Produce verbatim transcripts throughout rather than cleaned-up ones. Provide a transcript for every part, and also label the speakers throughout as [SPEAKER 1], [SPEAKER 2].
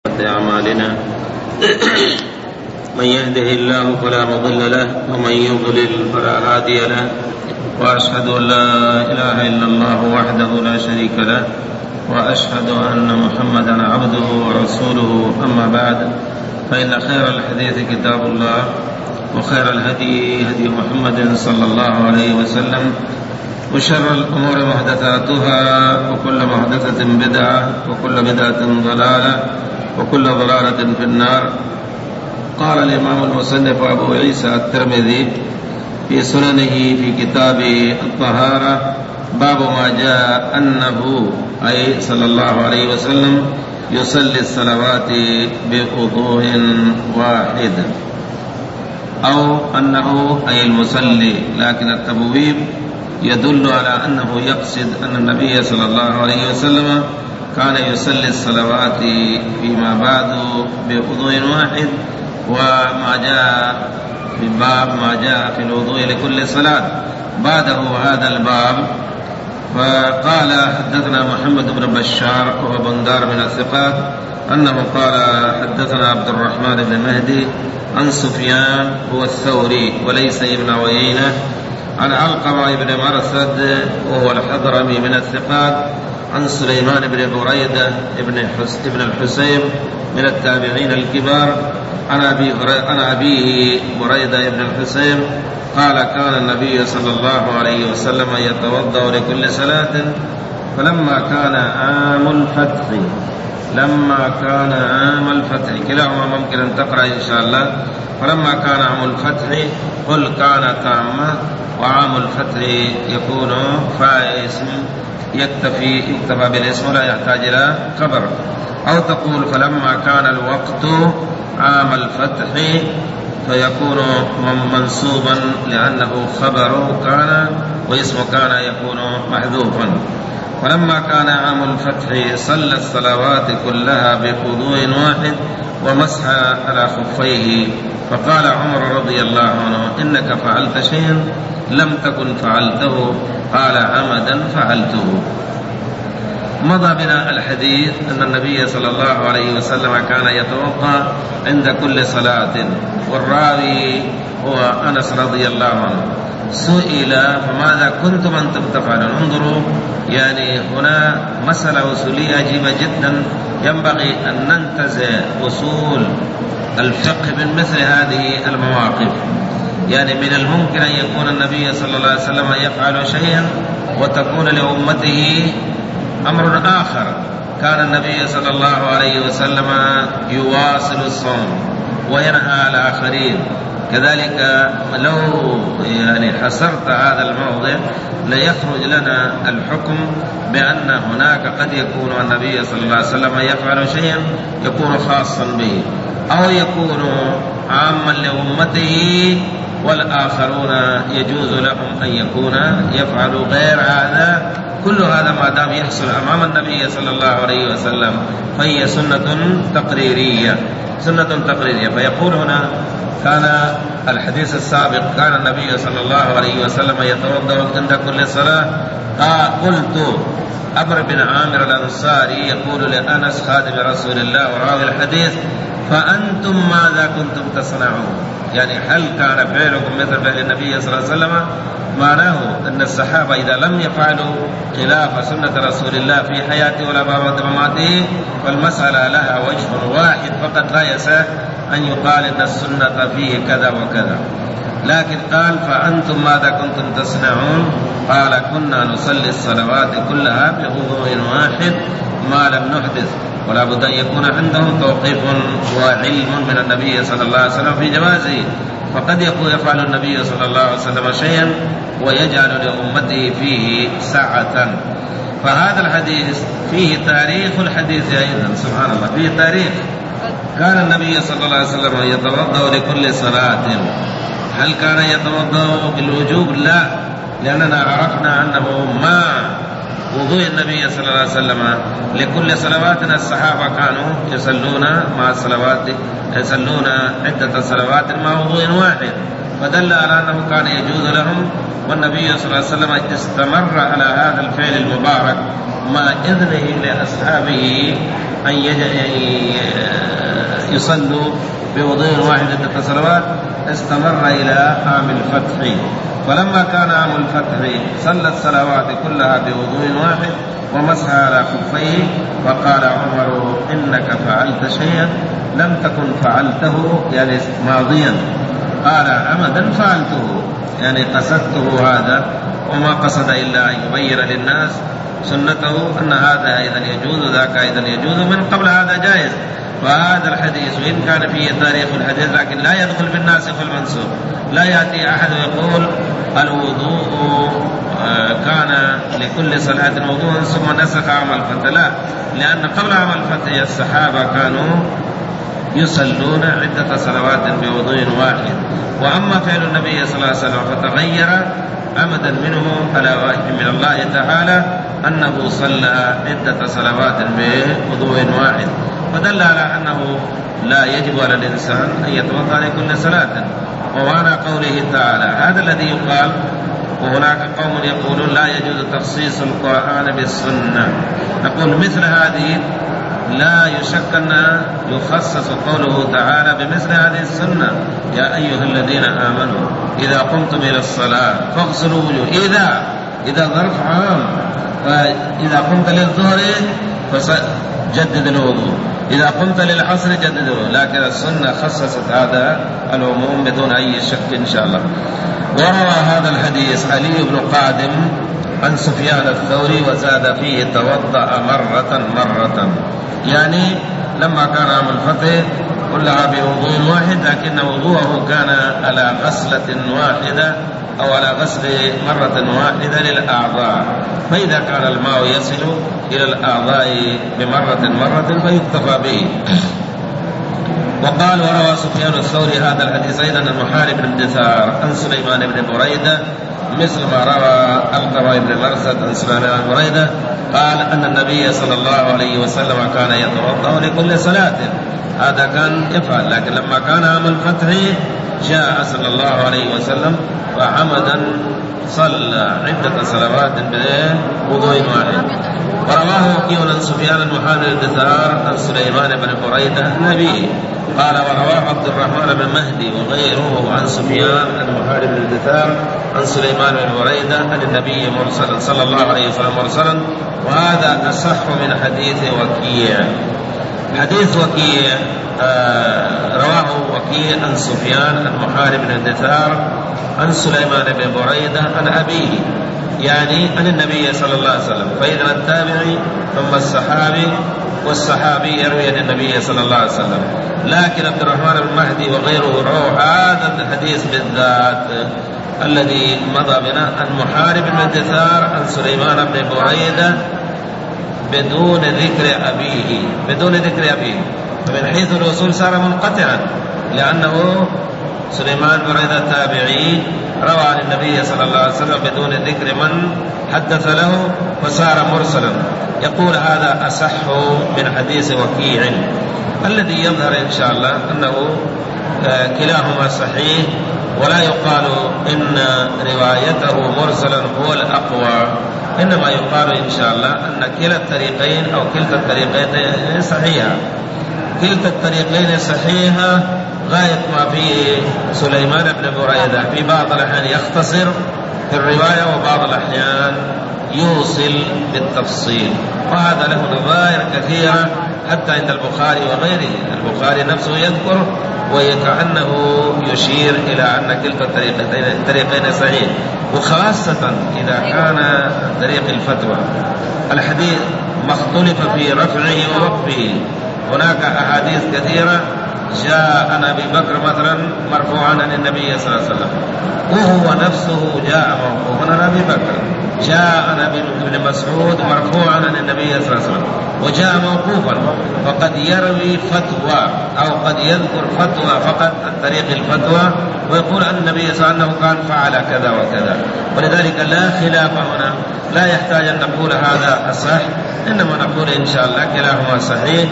[SPEAKER 1] أعمالنا من يهده الله فلا مضل له ومن يضلل فلا هادي له، وأشهد أن لا إله إلا الله وحده لا شريك له، وأشهد أن محمدا عبده ورسوله. أما بعد، فإن خير الحديث كتاب الله، وخير الهدي هدي محمد صلى الله عليه وسلم، وشر الأمور محدثاتها، وكل محدثة بدعة، وكل بدعة ضلالة، وكل ضلالة في النار. قال الإمام المصنف أبو عيسى الترمذي في سننه في كتاب الطهارة: باب ما جاء أنه أي صلى الله عليه وسلم يصلي الصلوات بوضوء واحد، أو أنه أي المصلي، لكن التبويب يدل على أنه يقصد أن النبي صلى الله عليه وسلم كان يصلي الصلوات فيما بعد بوضوء واحد، وما جاء في باب ما جاء في الوضوء لكل صلاة بعده هذا الباب. فقال: حدثنا محمد بن بشار وهو بندار من الثقات أنه قال: حدثنا عبد الرحمن بن مهدي عن سفيان هو الثوري وليس ابن عيينة عن علقمة بن مرثد وهو الحضرمي من الثقات عن سليمان بن بريدة ابن الحسين من التابعين الكبار عن أبيه بريدة ابن الحسين قال: كان النبي صلى الله عليه وسلم يتوضأ لكل صلاة، فلما كان عام الفتح لما كان عام الفتح كلاهما ممكن أن تقرأ إن شاء الله. فلما كان عام الفتح قل كان تامة، وعام الفتح يكون فاعل اسم يكتفي يكتفى بالاسم ولا يحتاج إلى خبر، أو تقول فلما كان الوقت عام الفتح فيكون منصوبا لأنه خبر كان، واسم كان يكون محذوفا. ولما كان عام الفتح صلى الصلوات كلها بوضوء واحد ومسح على خفيه، فقال عمر رضي الله عنه: إنك فعلت شيئا لم تكن فعلته، قال: عمدا فعلته. مضى بنا الحديث أن النبي صلى الله عليه وسلم كان يتوضأ عند كل صلاة، والراوي هو أنس رضي الله عنه. سئل: فماذا كنتم أنتم تفعلون؟ انظروا، يعني هنا مسألة أصولية عجيبة جدا، ينبغي أن ننتزع أصول الفقه من مثل هذه المواقف. يعني من الممكن أن يكون النبي صلى الله عليه وسلم يفعل شيئا وتكون لأمته أمر آخر. كان النبي صلى الله عليه وسلم يواصل الصوم وينهى الآخرين. كذلك لو يعني حصرت هذا الموضع ليخرج لنا الحكم بأن هناك قد يكون النبي صلى الله عليه وسلم يفعل شيئا يكون خاصا به، أو يكون عاما لأمته والآخرون يجوز لهم أن يكون يفعلوا غير هذا. كل هذا ما دام يحصل أمام النبي صلى الله عليه وسلم فهي سنة تقريرية سنة تقريرية. فيقول هنا: كان الحديث السابق كان النبي صلى الله عليه وسلم يتوضأ عند كل صلاة. قلت: أبر بن عامر الأنصاري يقول لأنس خادم رسول الله وراوي الحديث: فأنتم ماذا كنتم تصنعون؟ يعني هل كان فعلكم مثل فعل النبي صلى الله عليه وسلم؟ معناه أن الصحابة إذا لم يفعلوا خلاف سنة رسول الله في حياته ولا بعد مماته فالمسألة لها وجه واحد فقط، لا يصح أن يقال أن السنة فيه كذا وكذا. لكن قال: فأنتم ماذا كنتم تصنعون؟ قال: كنا نصلي الصلوات كلها بوضوء واحد ما لم نحدث. ولا بد أن يكون عندهم توقيف وعلم من النبي صلى الله عليه وسلم في جوازه، فقد يكون يفعل النبي صلى الله عليه وسلم شيئا ويجعل لأمته فيه ساعة. فهذا الحديث فيه تاريخ الحديث أيضا، سبحان الله، فيه تاريخ. كان النبي صلى الله عليه وسلم يتوضأ لكل صلاة. هل كان يتوضأ بالوجوب؟ لا، لأننا عرفنا أنه ما وضوء النبي صلى الله عليه وسلم لكل صلواتنا. الصحابة كانوا يصلون مع الصلوات يصلون عدة صلوات مع وضوء واحد، فدل على أنه كان يجوز لهم. والنبي صلى الله عليه وسلم استمر على هذا الفعل المبارك مع إذنه لأصحابه أن يصلوا بوضوء واحد عدة صلوات استمر إلى عام الفتح. فلما كان عام الفتح صلى الصلوات كلها بوضوء واحد ومسح على خفيه، وقال عمر إنك فعلت شيئا لم تكن فعلته، يعني ماضيا، قال عمدا فعلته، يعني قصدته هذا، وما قصد إلا أن يبين للناس سنته أن هذا أيضا يجوز ذاك أيضا يجوز، من قبل هذا جائز. وهذا الحديث وإن كان فيه تاريخ الحديث لكن لا يدخل في الناسخ والمنسوخ. لا يأتي أحد يقول الوضوء كان لكل صلاة وضوء ثم نسخ عام الفتح، لا، لأن قبل عام الفتح الصحابة كانوا يصلون عدة صلوات بوضوء واحد. وأما فعل النبي صلى الله عليه وسلم فتغير عمدا منه على وحي من الله تعالى أنه صلى عدة صلوات بوضوء واحد، فدل على أنه لا يجب على الإنسان أن يتوضأ لكل صلاة. ومعنى قوله تعالى هذا الذي يقال. وهناك قوم يقولون لا يجوز تخصيص القرآن بالسنة. نقول مثل هذه لا يشك أن يخصص قوله تعالى بمثل هذه السنة: يا أيها الذين آمنوا إذا قمتم إلى الصلاة فاغسلوا وجوهكم. إذا إذا ظرف عام، فإذا قمت للظهر فجدد الوضوء، إذا قمت للعصر جدد الوضوء، لكن السنة خصصت هذا العموم بدون أي شك إن شاء الله. وروى هذا الحديث علي بن قادم عن سفيان الثوري وزاد فيه توضأ مرة مرة، يعني لما كان عام الفتح كلها بوضوء واحد، لكن وضوءه كان على غسلة واحدة أو على غسل مرة واحدة للأعضاء، فإذا كان الماء يصل إلى الأعضاء بمرة مرة فيكتفى به. وقال وروى سفيان الثوري هذا الحديث أيضا عن محارب بن دثار عن سليمان بن بريدة مثل ما روى القراء بن مرثد عن سليمان بن بريدة قال أن النبي صلى الله عليه وسلم كان يتوضأ لكل صلاة، هذا كان يفعل. لكن لما كان عام الفتح جاء صلى الله عليه وسلم وعمدا صلى عدة صلوات بوضوء واحد. ورواه وكيع عن سفيان المحارب بن دثار عن سليمان بن بريدة النبي قال ورواه عبد الرحمن بن مهدي وغيره عن سفيان المحارب بن دثار عن سليمان بن بريدة عن النبي مرسلا صلى الله عليه وسلم مرسلا، وهذا أصح من حديث وكيع. حديث وكيع آه رواه وكيع عن سفيان المحارب بن دثار عن سليمان بن بريدة عن أبيه، يعني عن النبي صلى الله عليه وسلم، فإذا التابعي ثم الصحابي والصحابي يروي عن النبي صلى الله عليه وسلم. لكن عبد الرحمن بن مهدي وغيره روى هذا الحديث بالذات الذي مضى بنا عن محارب بن دثار عن سليمان بن بريدة بدون ذكر أبيه، بدون ذكر أبيه، فمن حيث الوصول صار منقطعا، لأنه سليمان بن بريدة التابعي روى عن النبي صلى الله عليه وسلم بدون ذكر من حدث له فصار مرسلا. يقول هذا أصح من حديث وكيع. الذي يظهر إن شاء الله أنه كلاهما صحيح، ولا يقال إن روايته مرسلا هو الأقوى، إنما يقال إن شاء الله أن كلا الطريقين أو كلتا الطريقين صحيحة، كلتا الطريقين صحيحة غاية ما فيه سليمان بن بريدة في بعض الأحيان يختصر في الرواية وبعض الأحيان يوصل بالتفصيل، وهذا له نظائر كثيرة حتى عند البخاري وغيره. البخاري نفسه يذكر وكأنه يشير إلى أن كلتا الطريقين صحيح، وخاصة إذا كان طريق الفتوى الحديث مختلف في رفعه ووقفه. هناك أحاديث كثيرة جاء عن أبي بكر مثلا مرفوعا عن النبي صلى الله عليه وسلم، وهو نفسه جاء موقوفا عن أبي بكر، جاء عن ابن مسعود مرفوعا عن النبي صلى الله عليه وسلم، وجاء موقوفا. فقد يروي فتوى أو قد يذكر فتوى فقط عن طريق الفتوى ويقول أن النبي صلى الله عليه وسلم كان فعل كذا وكذا، ولذلك لا خلاف هنا، لا يحتاج أن نقول هذا أصح، إنما نقول إن شاء الله كلاهما صحيح.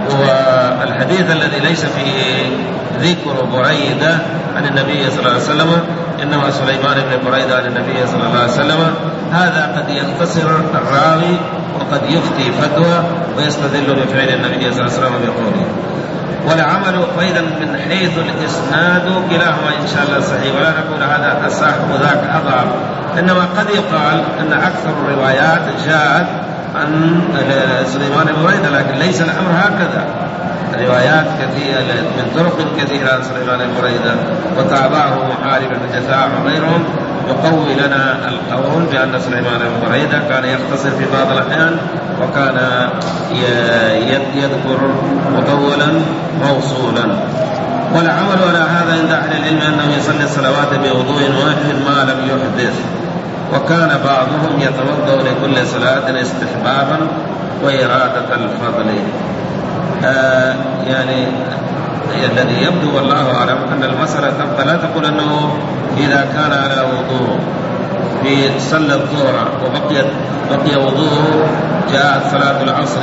[SPEAKER 1] والحديث الذي ليس فيه ذكر بريدة عن النبي صلى الله عليه وسلم إنما سليمان بن بريدة عن النبي صلى الله عليه وسلم، هذا قد يختصر الراوي وقد يفتي فتوى ويستدل بفعل النبي صلى الله عليه وسلم بقوله. والعمل أيضا من حيث الإسناد كلاهما إن شاء الله صحيح، ولا نقول هذا أصح وذاك أضعف، إنما قد يقال أن أكثر الروايات جاءت عن سليمان بن بريدة، لكن ليس الأمر هكذا. روايات كثيرة من طرق كثيرة عن سليمان بن بريدة، وتابعه محارب بن جثاع وغيرهم يقوي لنا القول بأن سليمان بن بريدة كان يختصر في بعض الأحيان، وكان يذكر مطولا موصولا. والعمل على هذا عند أهل العلم أنه يصلي الصلوات بوضوء واحد ما لم يحدث، وكان بعضهم يتوضأ لكل صلاة استحبابا وإرادة الفضل. آه يعني الذي يبدو والله أعلم أن المسألة تبقى، لا تقول أنه إذا كان على وضوء في صلى الظهر وبقيت بقي وضوء جاءت صلاة العصر،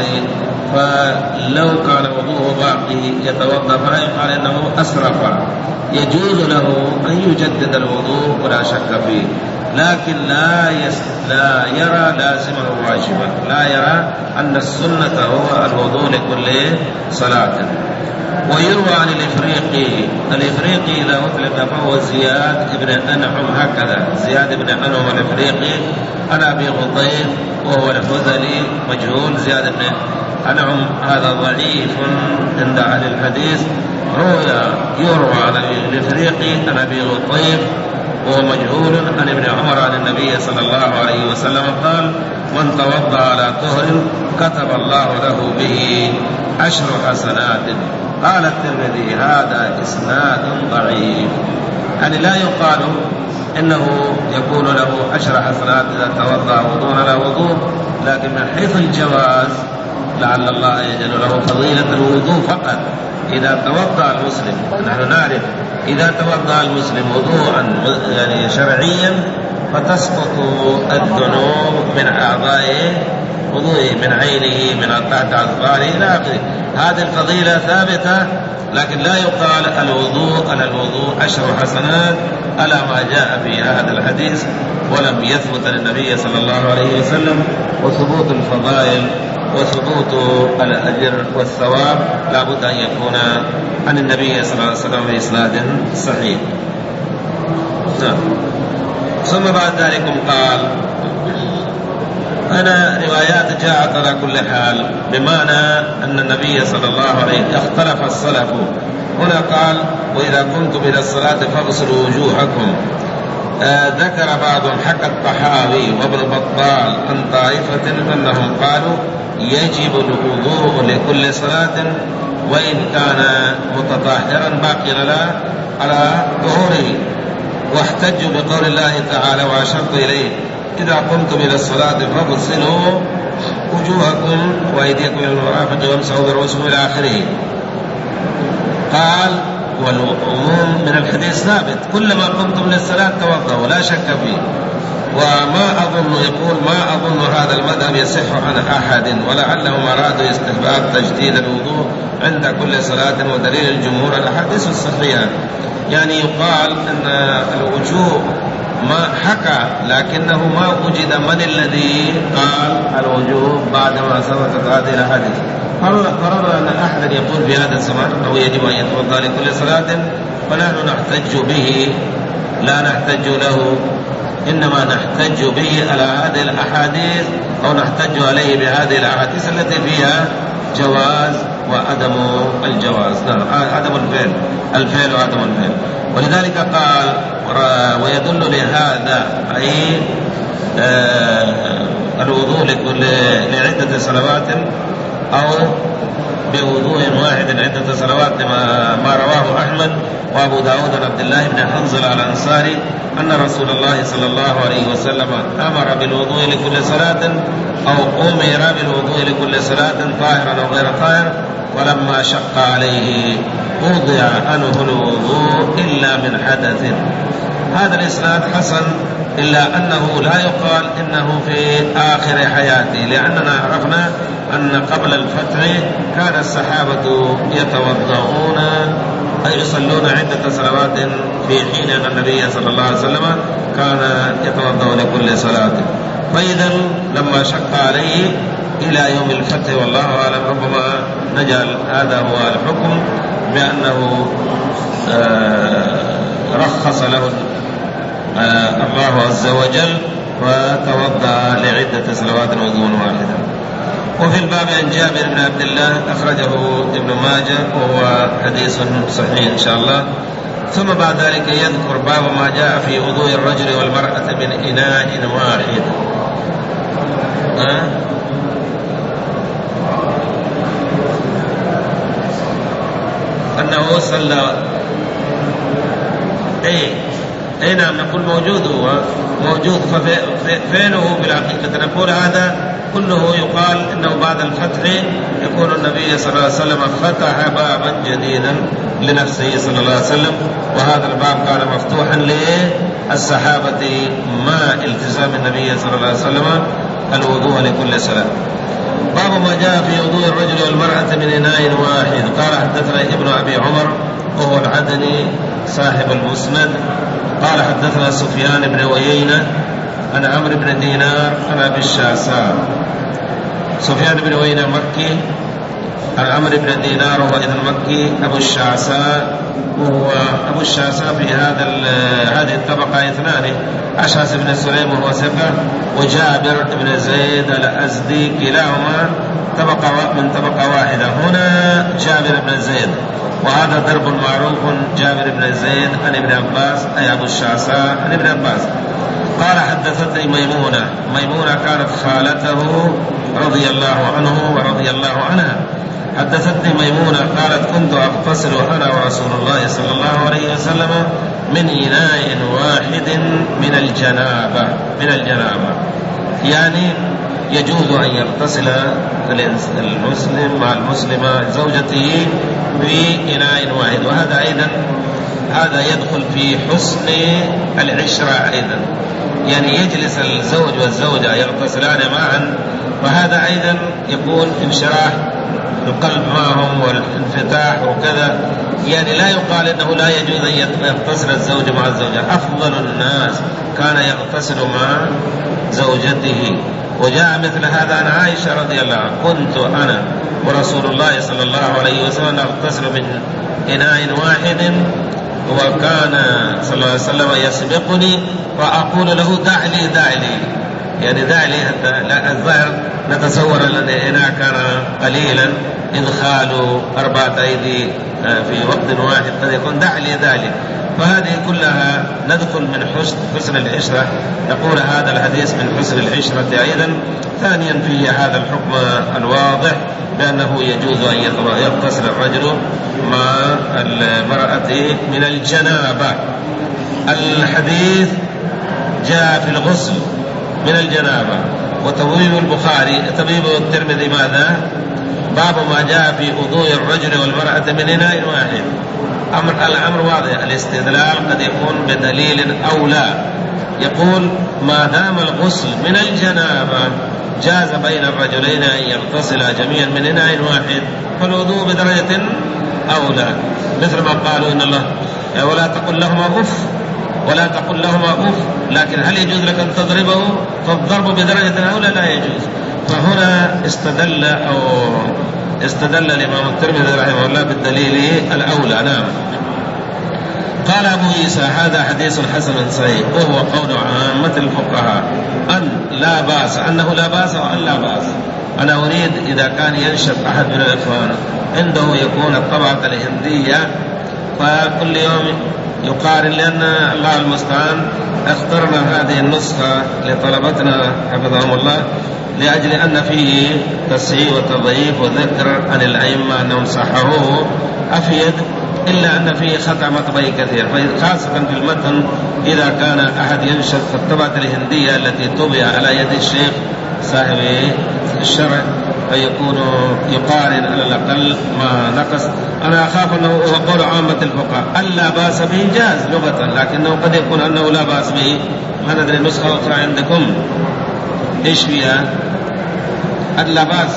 [SPEAKER 1] فلو كان وضوءه باقي يتوضأ فلا يقال أنه أسرف، يجوز له أن يجدد الوضوء ولا شك فيه، لكن لا يس... لا يرى لازما واجبا، لا يرى أن السنة هو الوضوء لكل صلاة. ويروى عن الإفريقي، الإفريقي إذا أطلق فهو زياد بن أنعم، هكذا زياد بن أنعم الإفريقي عن أبي غطيف وهو الحذلي مجهول. زياد بن أنعم هذا ضعيف عند أهل الحديث، روى يروى عن الإفريقي عن أبي غطيف وهو مجهول عن ابن عمر عن النبي صلى الله عليه وسلم قال: من توضأ على طهر كتب الله له به عشر حسنات. قال الترمذي: هذا إسناد ضعيف، يعني لا يقال إنه يكون له عشر حسنات إذا توضأ وضوء على وضوء، لكن من حيث الجواز لعل الله يجعل له فضيلة الوضوء فقط. إذا توضأ المسلم، نحن نعرف إذا توضأ المسلم وضوءا يعني شرعيا فتسقط الذنوب من أعضائه، وضوءه من عينه من تحت أظفاره إلى آخره. هذه الفضيلة ثابتة، لكن لا يقال الوضوء على الوضوء عشر حسنات على ما جاء في هذا الحديث، ولم يثبت للنبي صلى الله عليه وسلم. وثبوت الفضائل وثبوت الأجر والثواب لا بد أن يكون عن النبي صلى الله عليه وسلم بإسناد صحيح. ثم بعد ذلك قال: هنا روايات جاءت على كل حال، بمعنى أن النبي صلى الله عليه وسلم اختلف السلف. هنا قال: وإذا كنتم إلى الصلاة فاغسلوا وجوهكم. آه ذكر بعضهم حكى الطحاوي وابن بطال عن طائفة أنهم قالوا يجب الوضوء لكل صلاة وإن كان متطهرا باقيا لا على ظهوره، واحتجوا بقول الله تعالى: وأشرت إليه إذا قمتم إلى الصلاة فاغسلوا وجوهكم وأيديكم إلى المرافق وامسحوا برؤوسكم إلى آخره. قال: والعموم من الحديث ثابت، كلما قمتم للصلاة توضأوا لا شك فيه. وما أظن يقول ما أظن هذا المذهب يصح عن أحد، ولعلهم أرادوا استحباب تجديد الوضوء عند كل صلاة، ودليل الجمهور الأحاديث الصحيحة. يعني يقال أن الوجوب ما حكى، لكنه ما وجد من الذي قال الوجوب بعدما ثبتت هذه الأحاديث. قرر أن أحد يقول في هذا الزمان أو يجب أن يتوضأ لكل صلاة، فنحن نحتج به لا نحتج له، إنما نحتج به على هذه الأحاديث أو نحتج عليه بهذه الأحاديث التي فيها جواز وعدم الجواز، نعم عدم الفعل الفعل وعدم الفعل. ولذلك قال: ويدل لهذا أي آه الوضوء لكل لعدة صلوات أو بوضوء واحد عدة صلوات، ما, ما رواه أحمد وأبو داود عن عبد الله بن حنظلة الأنصاري أن رسول الله صلى الله عليه وسلم أمر بالوضوء لكل صلاة أو أمر بالوضوء لكل صلاة طاهرا أو غير طاهر، ولما شق عليه وضع عنه الوضوء إلا من حدث. هذا الإسناد حسن، إلا أنه لا يقال إنه في آخر حياته، لأننا عرفنا أن قبل الفتح كان الصحابة يتوضؤون أي يصلون عدة صلوات، في حين أن النبي صلى الله عليه وسلم كان يتوضأ لكل صلاة. فإذا لما شق عليه إلى يوم الفتح، والله أعلم. ربما نجعل هذا هو الحكم بأنه رخص له الله عز وجل وتوضأ لعدة صلوات وضوء واحدا. وفي الباب عن جابر بن عبد الله أخرجه ابن ماجه وهو حديث صحيح إن شاء الله. ثم بعد ذلك يذكر باب ما جاء في وضوء الرجل والمرأة من إناء واحد. أه؟ أنه صلى أي أي نعم نقول موجود، هو موجود. ففعله بالحقيقة نقول هذا كله يقال إنه بعد الفتح يكون النبي صلى الله عليه وسلم فتح بابا جديدا لنفسه صلى الله عليه وسلم، وهذا الباب كان مفتوحا للصحابة مع التزام النبي صلى الله عليه وسلم الوضوء لكل صلاة. باب ما جاء في وضوء الرجل والمرأة من إناء واحد. قال حدثنا ابن أبي عمر وهو العدني صاحب المسند قال حدثنا سفيان بن عيينة عن عمرو بن دينار عن أبي الشعثاء. سفيان بن عيينة مكي، عن عمرو بن دينار وهو إذن مكي. أبو الشعثاء وهو أبو الشعثاء في هذا هذه الطبقة اثنان، أشعث بن سليم وهو ثقة، وجابر بن زيد الأزدي كلاهما طبقة من طبقة واحدة. هنا جابر بن زيد، وهذا ضرب معروف، جابر بن زيد عن ابن عباس أي أبو الشعثاء عن ابن عباس. قال حدثتني ميمونة، ميمونة كانت خالته رضي الله عنه ورضي الله عنها. حدثتني ميمونة قالت كنت أغتسل أنا ورسول الله صلى الله عليه وسلم من إناء واحد من الجنابة من الجنابة يعني يجوز أن يغتسل المسلم مع المسلمة زوجته في إناء واحد. وهذا أيضا هذا يدخل في حسن العشرة أيضا، يعني يجلس الزوج والزوجة يغتسلان معا، وهذا أيضا يكون انشراح القلب معهم والانفتاح وكذا. يعني لا يقال انه لا يجوز ان يغتسل الزوج مع الزوجة، افضل الناس كان يغتسل مع زوجته. وجاء مثل هذا عن عائشة رضي الله عنها كنت انا ورسول الله صلى الله عليه وسلم نغتسل من اناء واحد، وكان صلى الله عليه وسلم يسبقني فاقول له دع لي دع لي يعني دع لي حتى لا الظاهر نتصور أن الإناء كان قليلا إدخال أربعة أيدي في وقت واحد قد يكون دع لي دع لي. فهذه كلها ندخل من حسن حسن العشرة. نقول هذا الحديث من حسن العشرة أيضا. ثانيا فيه هذا الحكم الواضح بأنه يجوز أن يغتسل الرجل مع المرأة من الجنابة. الحديث جاء في الغسل من الجنابة. وتبويب البخاري تبويب الترمذي ماذا؟ باب ما جاء في وضوء الرجل والمرأة من إناء واحد. أمر الأمر واضح، الاستدلال قد يكون بدليل أو لا. يقول ما دام الغسل من الجنابة جاز بين الرجلين أن يغتسلا جميعا من إناء واحد، فالوضوء بدرجة أولى. مثل ما قالوا إن الله ولا تقل لهما أف ولا تقل لهما أف، لكن هل يجوز لك أن تضربه؟ فالضرب بدرجة أولى لا يجوز. فهنا استدل أو استدل الإمام الترمذي رحمه الله بالدليل الأولى. نعم. قال أبو عيسى هذا حديث حسن صحيح، وهو قول عامة الفقهاء أن لا بأس، أنه لا بأس وأن لا بأس. أنا أريد إذا كان ينشط أحد من الإخوان عنده يكون الطبعة الهندية فكل يوم يقارن، لأن الله المستعان اخترنا هذه النسخة لطلبتنا حفظهم الله لأجل أن فيه تصحيح وتضعيف وذكر عن الأئمة أنهم صححوه أفيد، إلا أن فيه خطأ مطبعي كثير، خاصة في المتن إذا كان أحد ينشط في الطبعة الهندية التي طبع على يد الشيخ صاحب الشرع فيكون يقارن على الأقل ما نقص. أنا أخاف أنه هو قول عامة الفقهاء ألا بأس به جاز لغة، لكنه قد يكون أنه لا بأس به. ما ندري النسخة الأخرى عندكم إيش فيها؟ ألا بأس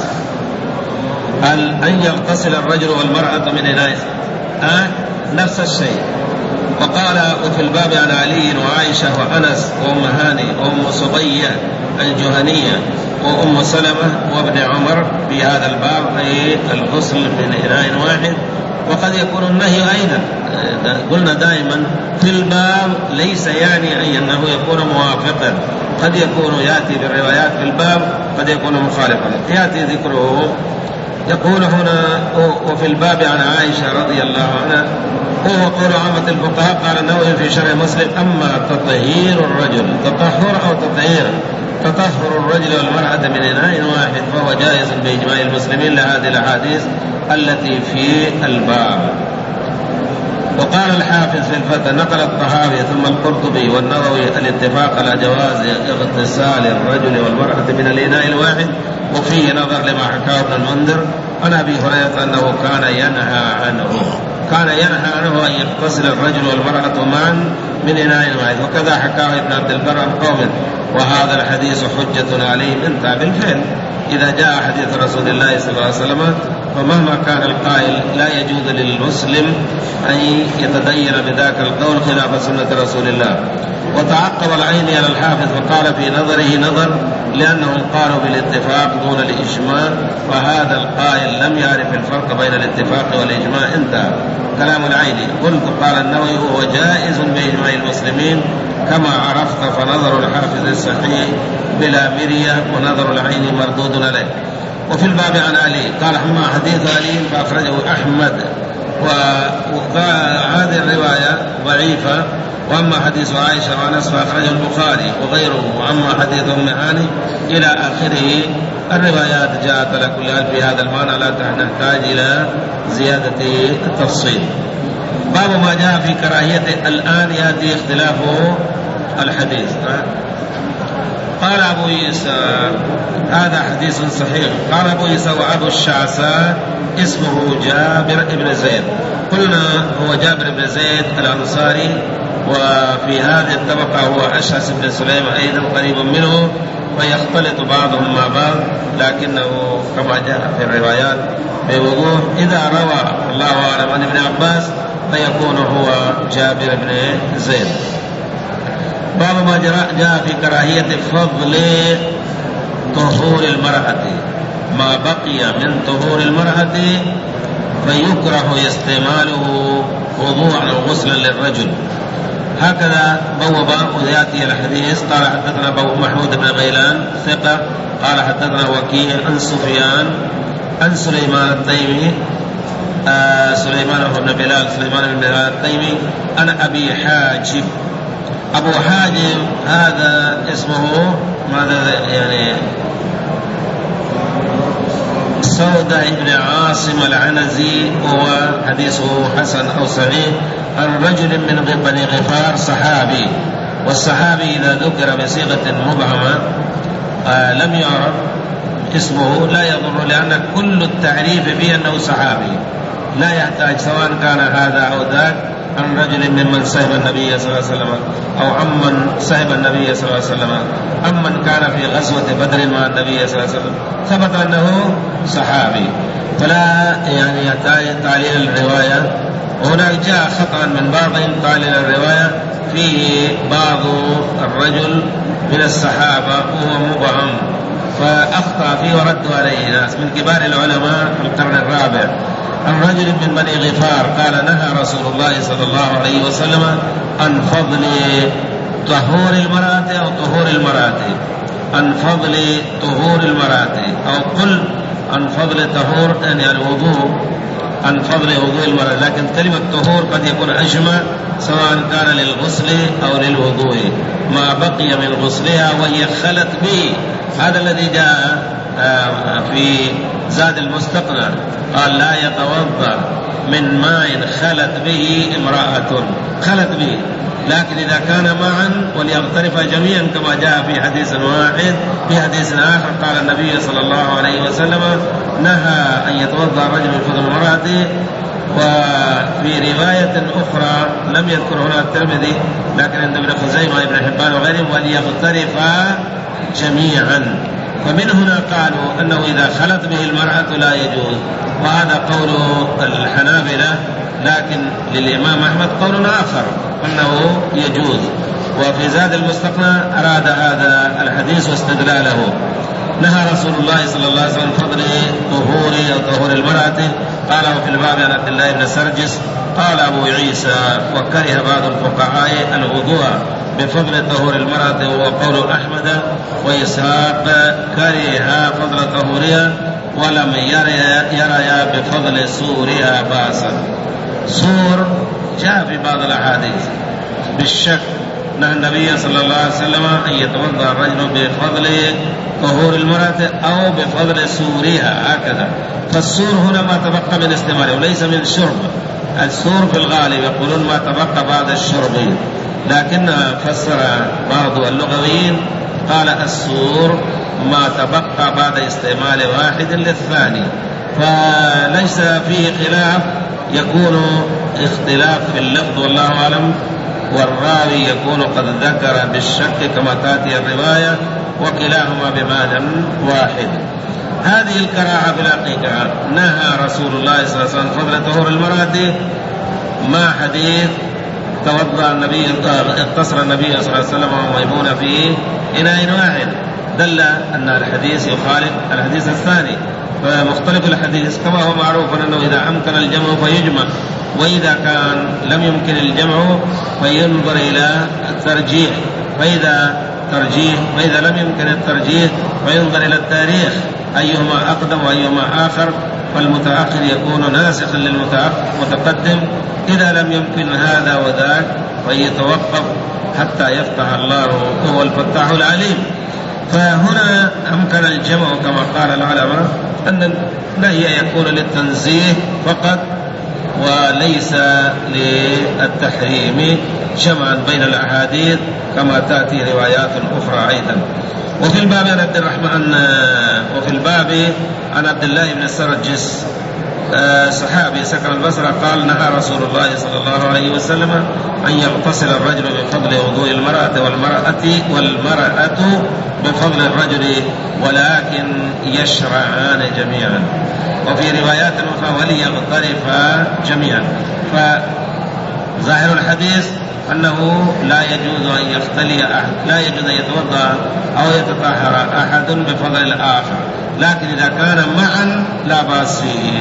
[SPEAKER 1] أن يغتسل الرجل والمرأة من إناء أه؟ نفس الشيء. وقال وفي الباب عن علي وعائشة وأنس وأم هاني وأم صبية الجهنية وأم سلمة وابن عمر في هذا الباب، أي الغسل من إناء واحد. وقد يكون النهي أيضا، قلنا دائما في الباب ليس يعني أنه يكون موافقا، قد يكون يأتي بالروايات في الباب قد يكون مخالفا. يأتي ذكره يقول هنا: وفي الباب عن عائشة رضي الله عنها، وهو قول عامة الفقهاء. قال النووي في شرح مسلم: أما تطهير الرجل، تطهر أو تطهير، تطهر الرجل والمرأة من إناء واحد فهو جائز بإجماع المسلمين لهذه الأحاديث التي في الباب. وقال الحافظ في الفتح: نقل الطحاوي ثم القرطبي والنووي الاتفاق على جواز اغتسال الرجل والمرأة من الإناء الواحد، وفيه نظر لما حكاه ابن المنذر عن أبي هريرة أنه كان ينهى عنه كان ينهى عنه أن يغتسل الرجل والمرأة معا من إناء واحد، وكذا حكاه ابن عبد البر عن قومه. وهذا الحديث حجة عليه من تاب الفعل. إذا جاء حديث رسول الله صلى الله عليه وسلم فمهما كان القائل لا يجوز للمسلم أن يتدين بذاك القول خلاف سنة رسول الله. وتعقب العيني على الحافظ وقال في نظره نظر، لأنهم قالوا بالاتفاق دون الإجماع، وهذا القائل لم يعرف الفرق بين الاتفاق والإجماع. انتهى كلام العيني. قلت: قال النووي: هو جائز بإجماع المسلمين كما عرفت، فنظر الحافظ الصحيح بلا مرية ونظر العيني مردود عليه. وفي الباب عن علي قال: أما حديث علي فأخرجه أحمد، وهذه الرواية ضعيفة. وأما حديث عائشة وأنس فأخرجه البخاري وغيره. وأما حديث أم هاني إلى آخره. الروايات جاءت على كل حال في هذا المعنى، لا نحتاج إلى زيادة التفصيل. باب ما جاء في كراهية. الآن يأتي اختلاف الحديث. قال أبو عيسى: هذا حديث صحيح. قال أبو عيسى: وأبو الشعثاء اسمه جابر بن زيد. قلنا هو جابر بن زيد الأنصاري، وفي هذه الطبقة هو أشعث بن سليم أيضا قريب منه، ويختلط بعضهم مع بعض، لكنه كما جاء في الروايات بوضوح إذا روى الله أعلم عن ابن عباس فيكون هو جابر بن زيد. باب ما جاء في كراهية فضل طهور المرأة، ما بقي من طهور المرأة فيكره استعماله وضوءا أو غسلا للرجل. هكذا بوب وياتي الحديث. قال: حدثنا ابو محمود بن غيلان ثقة قال حدثنا وكيع عن سفيان عن سليمان التيمي آه سليمان بن بلال سليمان بن بلال التيمي عن ابي حاجب. ابو حاجب هذا اسمه ماذا يعني سودة بن عاصم العنزي، وهو حديثه حسن أو صحيح، عن رجل من بني غفار صحابي. والصحابي إذا ذكر بصيغة مبهمة آه لم يعرف اسمه لا يضر، لأن كل التعريف فيه أنه صحابي، لا يحتاج سواء كان هذا أو ذاك، عن رجل ممن صحب النبي صلى الله عليه وسلم أو عمن صحب النبي صلى الله عليه وسلم، عمن كان في غزوة بدر مع النبي صلى الله عليه وسلم، ثبت أنه صحابي، فلا يعني يحتاج تعليل الرواية. وهناك جاء خطأ من بعضهم تعليل الرواية فيه بعض الرجل من الصحابة وهو مبهم، فأخطأ فيه وردوا عليه ناس من كبار العلماء في القرن الرابع. عن رجل من بني غفار قال: نهى رسول الله صلى الله عليه وسلم عن فضل طهور المرأة أو طهور المرأة عن فضل طهور المرأة أو قل عن فضل طهور يعني الوضوء، عن فضل وضوء المرأة، لكن كلمة طهور قد يكون أجمع سواء كان للغسل أو للوضوء، ما بقي من غسلها وهي خلت به. هذا الذي جاء في زاد المستقنع، قال: لا يتوضأ من ماء خلت به امرأة، خلت به، لكن إذا كان معا وليغترفا جميعا كما جاء في حديث واحد. في حديث آخر قال النبي صلى الله عليه وسلم: نهى أن يتوضأ الرجل من فضل امرأته. وفي رواية أخرى لم يذكر هنا الترمذي لكن عند ابن خزيمة وابن حبان وغيرهم: وليغترفا جميعا. فمن هنا قالوا أنه إذا خلت به المرأة لا يجوز، وهذا قول الحنابلة، لكن للإمام أحمد قول آخر أنه يجوز. وفي زاد المستقنع أراد هذا الحديث واستدلاله. نهى رسول الله صلى الله عليه وسلم فضل طهور أو طهور المرأة. قاله في الباب عن عبد الله بن سرجس قال أبو عيسى وكره بعض الفقهاء الوضوء بفضل طهور المرأة، وهو قول أحمد وإسحاق كره فضل طهورها ولم يرى بفضل سورها باسا. سور جاء في بعض الأحاديث بالشك، نهى النبي صلى الله عليه وسلم أن يتوضأ الرجل بفضل طهور المرأة أو بفضل سورها هكذا. فالسور هنا ما تبقى من استعماله وليس من شرب. السور في الغالب يقولون ما تبقى بعد الشرب، لكن فسر بعض اللغويين قال السور ما تبقى بعد استعمال واحد للثاني، فليس فيه خلاف، يكون اختلاف في اللفظ والله أعلم، والراوي يكون قد ذكر بالشك كما تأتي الرواية، وكلاهما بمعنى واحد. هذه الكراهة في الحقيقة نهى رسول الله صلى الله عليه وسلم فضل طهور المرأة مع حديث توضأ النبي اقتصر النبي صلى الله عليه وسلم وميمونة في إناء واحد، دل أن الحديث يخالف الحديث الثاني. فمختلف الحديث كما هو معروف أنه إذا أمكن الجمع فيجمع، وإذا كان لم يمكن الجمع فينظر إلى الترجيح، فإذا ترجيح فإذا لم يمكن الترجيح فينظر إلى التاريخ أيهما أقدم وأيهما آخر، فالمتأخر يكون ناسخا للمتقدم. إذا لم يمكن هذا وذاك فيتوقف حتى يفتح الله، هو الفتاح العليم. فهنا أمكن الجمع كما قال العلماء أن النهي يكون للتنزيه فقط وليس للتحريم، جمعا بين الأحاديث كما تأتي روايات أخرى أيضا. وفي الباب عن عبد الرحمن وفي الباب عن عبد الله بن سرجس صحابي سكن البصرة قال نهى رسول الله صلى الله عليه وسلم أن يغتسل الرجل بفضل وضوء المرأة والمرأة والمرأة بفضل الرجل ولكن يشرعان جميعا. وفي روايات أخرى وليغترفا جميعا. فظاهر الحديث أنه لا يجوز أن يختلي أحد، لا يجوز أن يتوضأ أو يتطهر أحد بفضل الآخر، لكن إذا كان معا لا بأس فيه.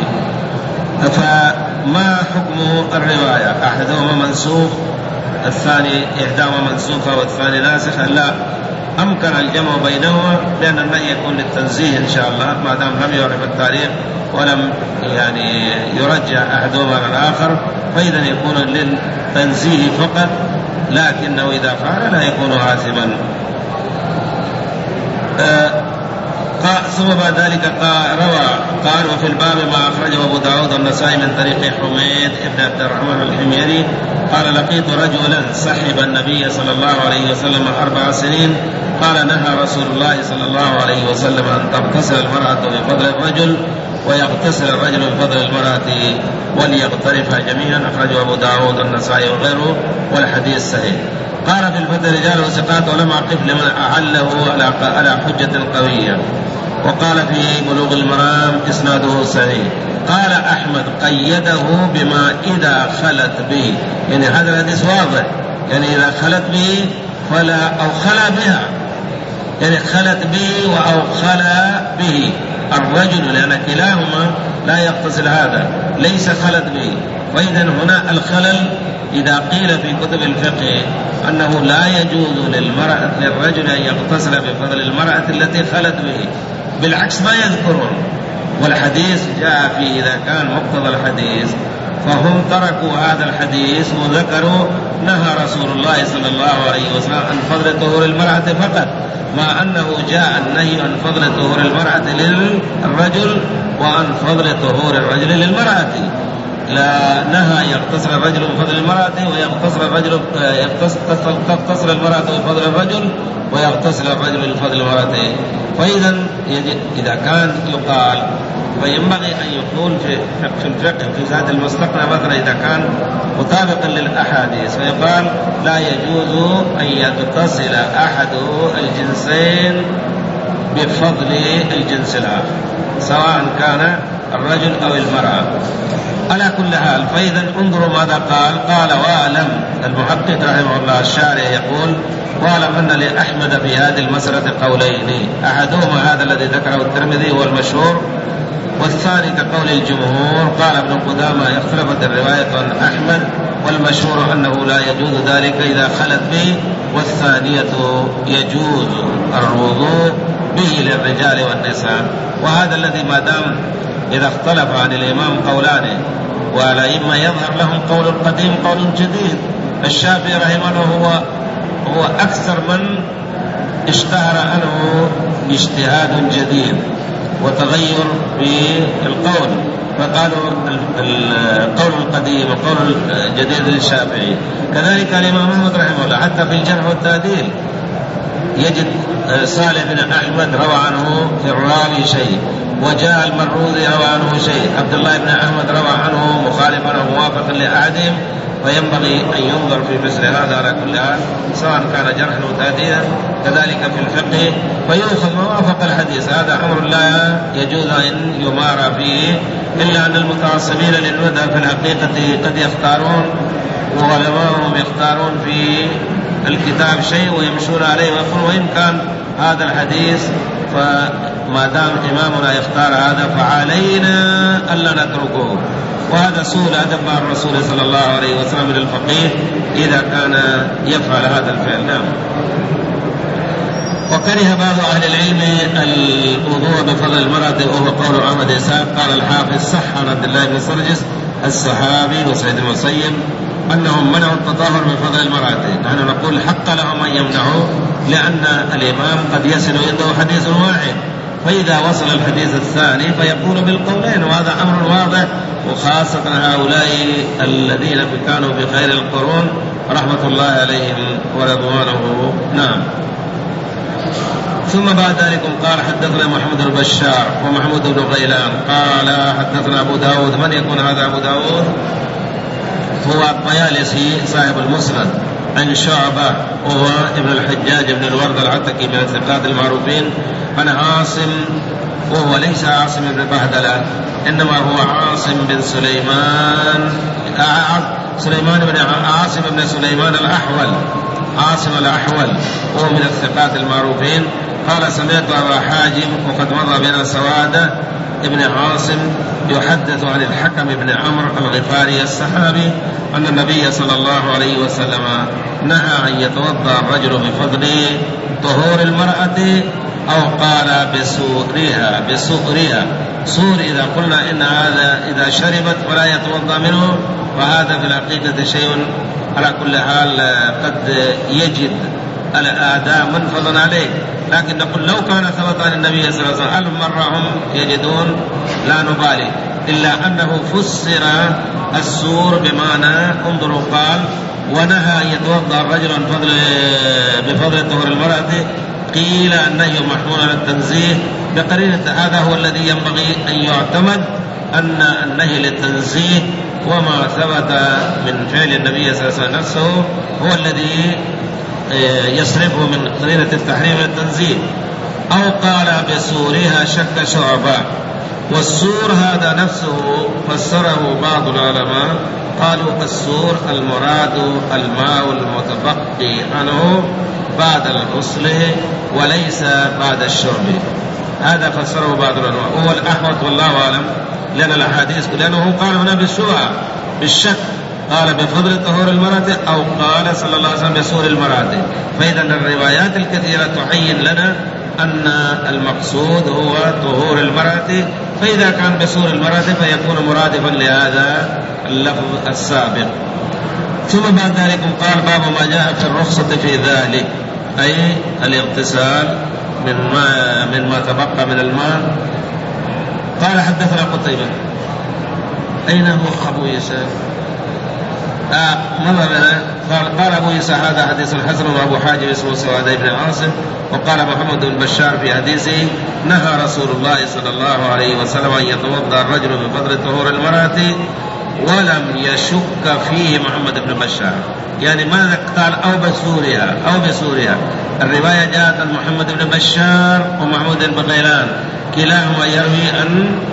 [SPEAKER 1] فما حكم الرواية؟ أحدهما منسوخ الثاني إحداهما منسوخة والثاني ناسخة؟ لا، أمكن الجمع بينهما لأن النهي يكون للتنزيه إن شاء الله ما دام لم يعرف التاريخ ولم يعني يرجع أحدهما على الآخر، فإذا يكون للتنزيه فقط، لكنه إذا فعل لا يكون آثما. آه ثم بعد ذلك قال روى قال وفي الباب ما أخرجه أبو داود والنسائي من طريق حميد بن عبد الرحمن الحميري قال لقيت رجلا صحب النبي صلى الله عليه وسلم أربع سنين قال نهى رسول الله صلى الله عليه وسلم أن تغتسل المرأة بفضل الرجل ويغتسل الرجل بفضل المرأة وليغترفها جميعا. أخرجه أبو داود والنسائي وغيره والحديث صحيح. قال في الفتح رجال وثقات ولم أقف لمن أعله على حجة قوية. وقال في بلوغ المرام إسناده صحيح. قال أحمد قيده بما إذا خلت به، يعني هذا الحديث واضح، يعني إذا خلت به فلا أو خلا بها، يعني خلت به أو خلا به الرجل، لأن كلاهما لا يغتسل هذا، ليس خلت به. وإذا هنا الخلل إذا قيل في كتب الفقه أنه لا يجوز للمرأة للرجل أن يغتسل بفضل المرأة التي خلت به، بالعكس ما يذكرون. والحديث جاء فيه إذا كان مقتضى الحديث، فهم تركوا هذا الحديث وذكروا نهى رسول الله صلى الله عليه وسلم عن فضل طهور المرأة فقط، مع أنه جاء النهي عن فضل طهور المرأة للرجل وعن فضل طهور الرجل للمرأة. لا نهى يغتسل الرجل بفضل المرأة ويغتسل الرجل تغتسل المرأة بفضل الرجل ويغتسل الرجل بفضل المرأة. فإذا إذا كان يقال فينبغي أن يقول في في الفقه في زاد المستقنع مثلا إذا كان مطابقا للأحاديث فيقال لا يجوز أن يغتسل أحد الجنسين بفضل الجنس الآخر، سواء كان الرجل أو المرأة. على كل حال، فإذا انظروا ماذا قال. قال: واعلم، المحقق رحمه الله الشارع يقول: واعلم أن لأحمد في هذه المسألة قولين، أحدهما هذا الذي ذكره الترمذي هو المشهور، والثاني كقول الجمهور. قال ابن قدامة: اختلفت الرواية عن أحمد، والمشهور أنه لا يجوز ذلك إذا خلت به، والثانية يجوز الوضوء به للرجال والنساء. وهذا الذي ما دام إذا اختلف عن الإمام قولان، والأئمة يظهر لهم قول قديم قول جديد. الشافعي رحمه الله هو هو أكثر من اشتهر أنه اجتهاد جديد وتغير في القول، فقالوا القول القديم وقول الجديد للشافعي. كذلك الإمام أحمد رحمه الله حتى في الجرح والتعديل يجد صالح بن أحمد روى عنه في الراوي شيء، وجاء المروذي روى عنه شيء، عبد الله بن أحمد روى عنه مخالفا أو موافقا لأحدهم، فينبغي أن ينظر في مثل هذا على كل حال، سواء كان جرحا وتعديلا. كذلك في الفقه فيؤخذ موافق الحديث، هذا أمر لا يجوز أن يمارى فيه، إلا أن المتعصبين للمذهب في الحقيقة قد يختارون، وعلماءهم يختارون في الكتاب شيء ويمشون عليه ويقول وإن كان هذا الحديث، فما دام إمامنا يختار هذا فعلينا ألا نتركه. وهذا سوء الأدب مع الرسول صلى الله عليه وسلم من الفقيه إذا كان يفعل هذا الفعل. نعم. وكره بعض أهل العلم الوضوء بفضل المرأة، وهو قول أحمد إسحاق. قال الحافظ: صح عن عبد الله بن سرجس الصحابي وسعيد المسيب أنهم منعوا التطهر بفضل المرأة. نحن نقول حق لهم أن يمنعوا، لأن الإمام قد يصل عنده حديث واحد، فإذا وصل الحديث الثاني فيقول بالقولين، وهذا أمر واضح. وخاصة هؤلاء الذين كانوا في خير القرون رحمة الله عليهم ورضوانه. نعم. ثم بعد ذلك قال: حدثنا محمد بن بشار ومحمود بن غيلان قال حدثنا أبو داود. من يكون هذا أبو داود؟ هو الطيالسي صاحب المسند، عن شعبة وهو ابن الحجاج بن الورد العتكي من الثقات المعروفين، عن عاصم وهو ليس عاصم بن بهدلة، إنما هو عاصم بن سليمان سليمان بن عاصم بن سليمان الأحول، عاصم الأحول وهو من الثقات المعروفين. قال: سمعت أبا حاجم وقد مضى بنا سوادة ابن عاصم يحدث عن الحكم بن عمرو الغفاري الصحابي أن النبي صلى الله عليه وسلم نهى أن يتوضأ الرجل بفضل طهور المرأة، أو قال بسورها بسورها سور إذا قلنا إن هذا إذا شربت فلا يتوضأ منه، فهذا في الحقيقة شيء على كل حال قد يجد الآداء منفضا عليه، لكن نقول لو كان ثبت عن النبي صلى الله عليه وسلم ألف مرة هم يجدون لا نبالي، إلا أنه فسر السور بمعنى انظروا قال: ونهى أن يتوضأ الرجل بفضل بفضل طهور المرأة، قيل النهي محمول على التنزيه بقرينة. هذا هو الذي ينبغي أن يعتمد، أن النهي للتنزيه، وما ثبت من فعل النبي صلى الله عليه وسلم نفسه هو الذي يصرفه من قرينة التحريم للتنزيه. أو قال بسورها شك شعبة، والسور هذا نفسه فسره بعض العلماء قالوا السور المراد الماء المتبقي عنه بعد الغسل وليس بعد الشرب، هذا فسره بعض العلماء. هو الأحوط والله أعلم، لأن الأحاديث لأنه قال هنا بالشبهة بالشك، قال بفضل طهور المرأة أو قال صلى الله عليه وسلم بسور المرأة. فإذا الروايات الكثيرة تعين لنا أن المقصود هو طهور المرأة، فإذا كان بسور المرأة فيكون مرادفا لهذا اللفظ السابق. ثم بعد ذلك قال: باب ما جاء في الرخصة في ذلك، أي الاغتسال من ما مما تبقى من الماء. قال: حدثنا قتيبة. أين هو أبو يسار؟ آه مر قال قال أبو يسار هذا حديث حسن، وأبو حاجب اسمه سواد بن عاصم. وقال محمد بن بشار في حديثه: نهى رسول الله صلى الله عليه وسلم أن يتوضأ الرجل بفضل طهور المرأة، ولم يشك فيه محمد بن بشار، يعني ما قال أو بسورها أو بسورها. الرواية جاءت عن محمد بن بشار ومحمود بن غيلان، كلاهما يروي عن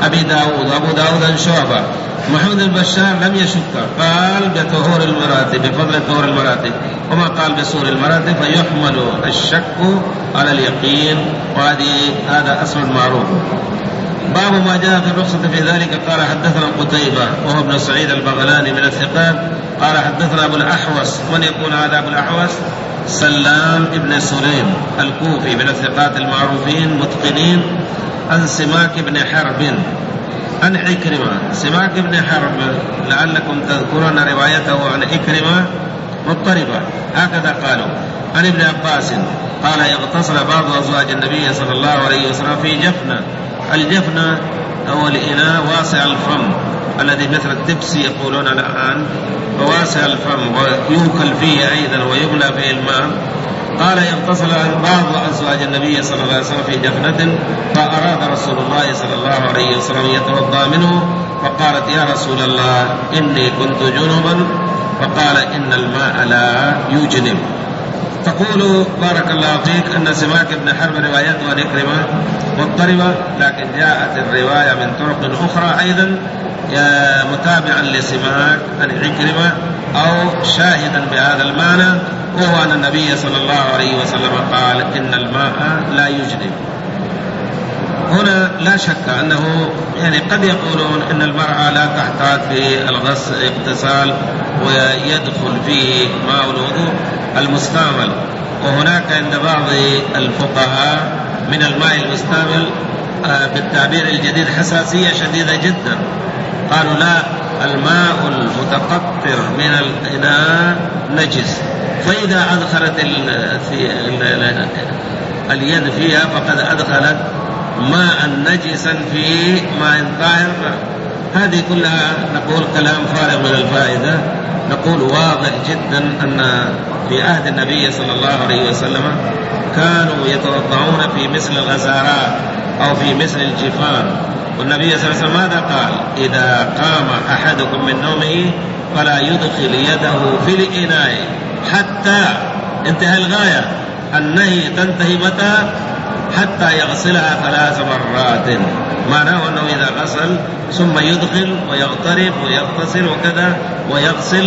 [SPEAKER 1] أبي داود وأبو داود عن شعبة. محمد البشار لم يشك، قال بطهور المراتب، بفضل طهور المراتب، وما قال بسور المراتب، فيحمل الشك على اليقين، وهذه هذا أصل معروف. باب ما جاء في الرخصة في ذلك. قال حدثنا قتيبة وهو ابن سعيد البغلاني من الثقات قال حدثنا أبو الأحوص. من يكون هذا أبو الأحوص؟ سلام ابن سليم الكوفي من الثقات المعروفين متقنين، عن سماك بن حرب عن عكرمة. سماك بن حرب لعلكم تذكرون روايته عن عكرمة مضطربة، هكذا قالوا. عن ابن عباس قال اغتسل بعض أزواج النبي صلى الله عليه وسلم في جفنة. الجفنة هو الإناء واسع الفم الذي مثل التبس يقولون الآن، وواسع الفم ويوكل فيه أيضا ويملى فيه الماء. قال اغتسل بعض أزواج النبي صلى الله عليه وسلم في جفنة، فأراد رسول الله صلى الله عليه وسلم يتوضأ منه، فقالت يا رسول الله إني كنت جنبا، فقال إن الماء لا يجنب. تقول بارك الله فيك أن سماك بن حرب روايته عن عكرمة مضطربة، لكن جاءت الرواية من طرق أخرى أيضا متابعا لسماك عن عكرمة أو شاهدا بهذا المعنى، وهو أن النبي صلى الله عليه وسلم قال إن الماء لا يجنب. هنا لا شك أنه يعني قد يقولون إن المرأة لا تحتاج في الغسل اغتسال ويدخل فيه ماء الوضوء المستعمل، وهناك عند بعض الفقهاء من الماء المستعمل بالتعبير الجديد حساسية شديدة جدا، قالوا لا، الماء المتقطر من الإناء نجس، فإذا أدخلت اليد فيها فقد أدخلت ماء نجسا في ماء طاهر. هذه كلها نقول كلام فارغ من الفائدة. نقول واضح جدا أن في عهد النبي صلى الله عليه وسلم كانوا يتوضعون في مثل الغزارات أو في مثل الجفان، والنبي صلى الله عليه وسلم ماذا قال؟ إذا قام أحدكم من نومه فلا يدخل يده في الإناء حتى انتهى الغاية. النهي تنتهي متى؟ حتى يغسلها ثلاث مرات، معناه أنه إذا غسل ثم يدخل ويغترف ويغتسل وكذا ويغسل،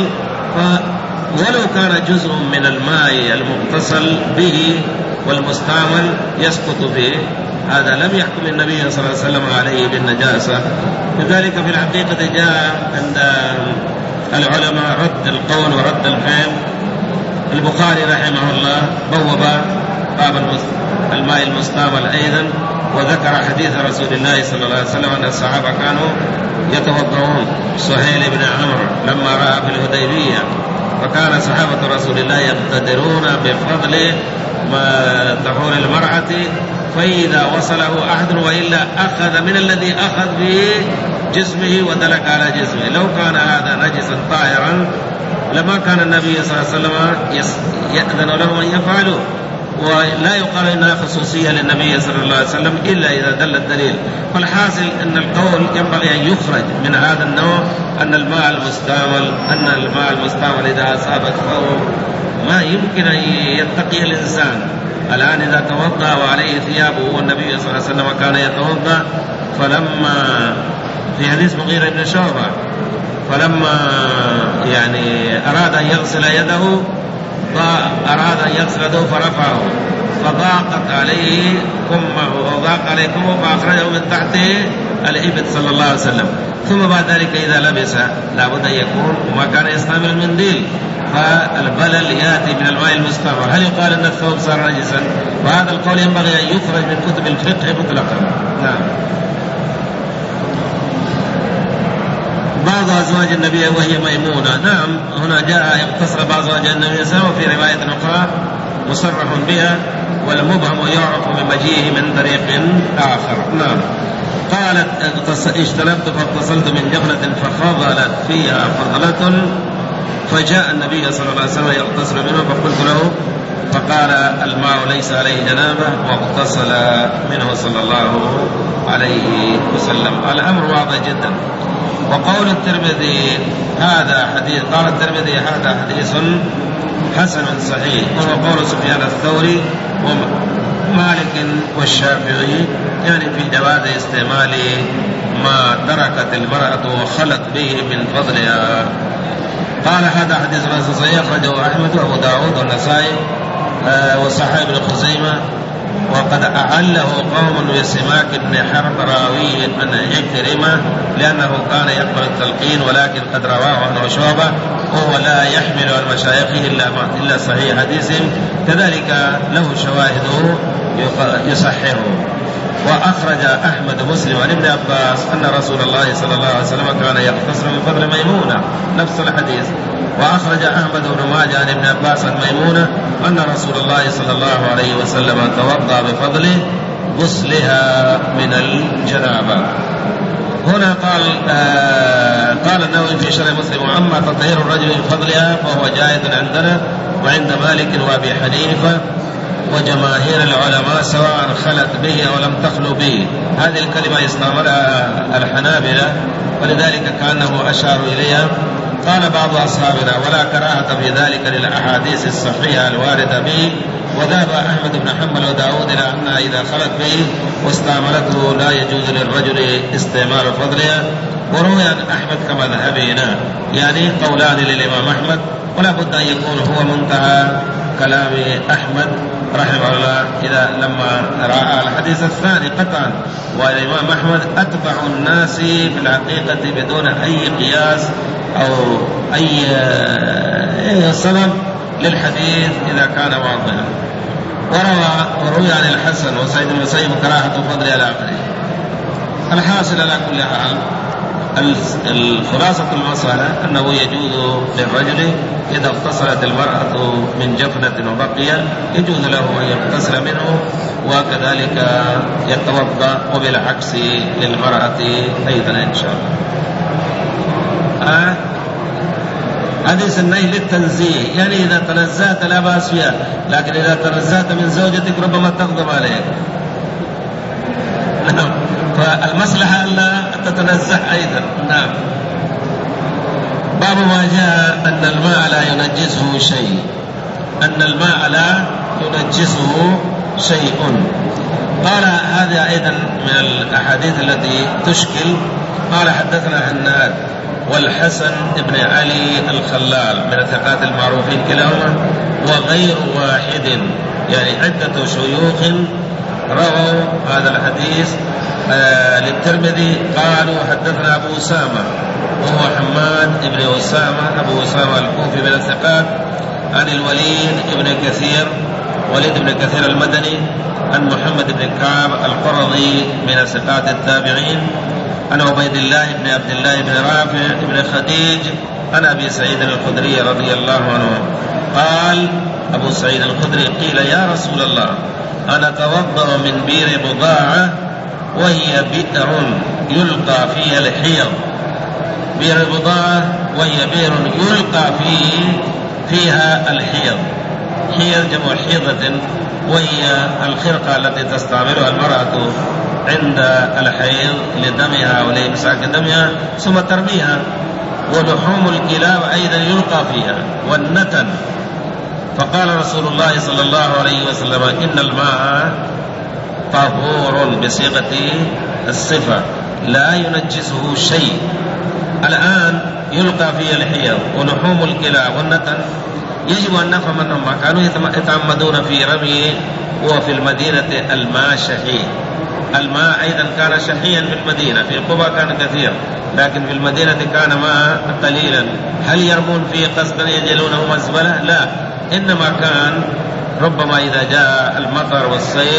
[SPEAKER 1] ولو كان جزء من الماء المغتسل به والمستعمل يسقط فيه، هذا لم يحكم النبي صلى الله عليه وسلم عليه بالنجاسة. لذلك في الحقيقة جاء عند العلماء رد القول ورد الفعل. البخاري رحمه الله بوب باب الماء المستعمل أيضا، وذكر حديث رسول الله صلى الله عليه وسلم أن الصحابة كانوا يتوضعون. سهيل بن عمرو لما رأى في الهديبية فكان صحابة رسول الله يقتدرون بفضل ما طهور المرأة، فإذا وصله أحد وإلا أخذ من الذي أخذ به جسمه ودلك على جسمه. لو كان هذا نجسا طاهرا لما كان النبي صلى الله عليه وسلم يأذن لهم أن يفعلوا، ولا يقال إنها خصوصية للنبي صلى الله عليه وسلم إلا إذا دل الدليل. فالحاصل أن القول ينبغي أن يخرج من هذا النوع أن الماء المستعمل أن الماء المستعمل إذا أصابت فهو ما يمكن أن يتقي الإنسان. الآن إذا توضأ وعليه ثيابه والنبي صلى الله عليه وسلم كان يتوضأ، فلما في حديث مغيرة بن شعبة فلما يعني أراد أن يغسل يده أراد أن يغسل يده فرفعه فضاقت عليه كمه وضاق عليه كمه فأخرجه من تحته الإبط صلى الله عليه وسلم. ثم بعد ذلك إذا لبس لابد أن يكون وما كان يستعمل المنديل، فالبلل يأتي من الماء المستعمل. هل يقال أن الثوب صار نجسا؟ وهذا القول ينبغي أن يخرج من كتب الفقه مطلقا. نعم. بعض أزواج النبي وهي ميمونة. نعم، هنا جاء اغتسل بعض أزواج النبي صلى الله عليه وسلم، وفي رواية أخرى مصرح بها، والمبهم يعرف من مجيئه من طريق آخر. نعم. قالت اجتنبت فاغتسلت من جفنة ففضلت فيها فضلة، فجاء النبي صلى الله عليه وسلم يغتسل منه فقلت له، فقال الماء ليس عليه جنابة، واغتسل منه صلى الله عليه وسلم. الأمر واضح جدا. وقول الترمذي هذا حديث، قال الترمذي هذا حديث حسن صحيح، وهو قول سفيان الثوري مالك والشافعي يعني في جواز استعمال ما تركت المرأة وخلت به من فضلها. قال هذا حديث صحيح أخرجه أحمد وأبو داود والنسائي وصحيح ابن خزيمة، وقد أعله قوم بسماك بن حرب راوي عن عكرمة لأنه كان يقبل التلقين، ولكن قد رواه عنه شعبة وهو لا يحمل عن مشايخه إلا إلا صحيح حديثهم، كذلك له شواهد يصححه. وأخرج أحمد مسلم عن ابن عباس أن رسول الله صلى الله عليه وسلم كان يقتصر من فضل ميمونة، نفس الحديث. وأخرج أحمد بن ماجه عن ابن عباس عن ميمونة أن رسول الله صلى الله عليه وسلم توضأ بفضل غسلها من الجنابة. هنا قال آه قال النووي في شرح مسلم: وأما تطهير الرجل من فضلها فهو جائز عندنا وعند مالك وأبي حنيفة وجماهير العلماء سواء خلت به أو لم تخلو به. هذه الكلمة استعملها الحنابلة ولذلك كأنه أشار إليها. قال بعض أصحابنا: ولا كراهة في ذلك للأحاديث الصحيحة الواردة به. وذهب أحمد بن حنبل وداود إلى أنها إذا خلت به واستعملته لا يجوز للرجل استعمال فضلها. وروي عن أحمد كما ذهبنا، يعني قولان للإمام أحمد، ولا بد أن يكون هو منتهى كلام أحمد رحمه الله إذا لما رأى الحديث الثاني قطعا. والإمام أحمد أتبع الناس في الحقيقة بدون أي قياس أو أي سبب للحديث إذا كان واضحا. وروى وروي عن الحسن وسعيد بن المسيب كراهة فضل إلى آخره. الحاصل على كل حال الخلاصة المسألة أنه يجوز للرجل إذا اغتسلت المرأة من جفنة وبقي يجوز له أن يغتسل منه وكذلك يتوضأ، وبالعكس للمرأة أيضا إن شاء الله. آه حديث النهي للتنزيه، يعني إذا تنزهت لا بأس فيها، لكن إذا تنزهت من زوجتك ربما تغضب عليك. نعم، فالمصلحة ألا تتنزه أيضا. نعم. باب ما جاء أن الماء لا ينجسه شيء، أن الماء لا ينجسه شيء. قال هذا أيضا من الأحاديث التي تشكل. قال حدثنا هناد والحسن بن علي الخلال من الثقات المعروفين كلاهما وغير واحد، يعني عدة شيوخ رووا هذا الحديث آه للترمذي. قالوا حدثنا أبو أسامة وهو حماد بن أسامة أبو أسامة الكوفي من الثقات، عن الوليد بن كثير وليد بن كثير المدني، عن محمد بن كعب القرظي من الثقات التابعين، عن عبيد الله بن عبد الله بن رافع بن خديج، عن أبي سعيد الخدري رضي الله عنه قال: أبو سعيد الخدري قيل يا رسول الله أنا أتوضأ من بئر بضاعة وهي بئر يلقى فيها الحيض. بئر بضاعة وهي بئر يلقى فيه فيها الحيض. حيض جمع حيضة، وهي الخرقة التي تستعملها المرأة عند الحيض لدمها ولإمساك دمها ثم ترميها. ولحوم الكلاب أيضا يلقى فيها، والنتن. فقال رسول الله صلى الله عليه وسلم: إن الماء طهور بصيغة الصفة لا ينجسه شيء. الآن يلقى فيه الحيض ولحوم الكلاب والنتن، يجب أن نفهم أنهم كانوا يتعمدون في رمي. وفي المدينة الماء شحيح، الماء أيضا كان شحيا في المدينة، في قبى كان كثير، لكن في المدينة كان ماء قليلا. هل يرمون فيه قصدا يجعلونه مزبلة؟ لا، إنما كان ربما إذا جاء المطر والسيل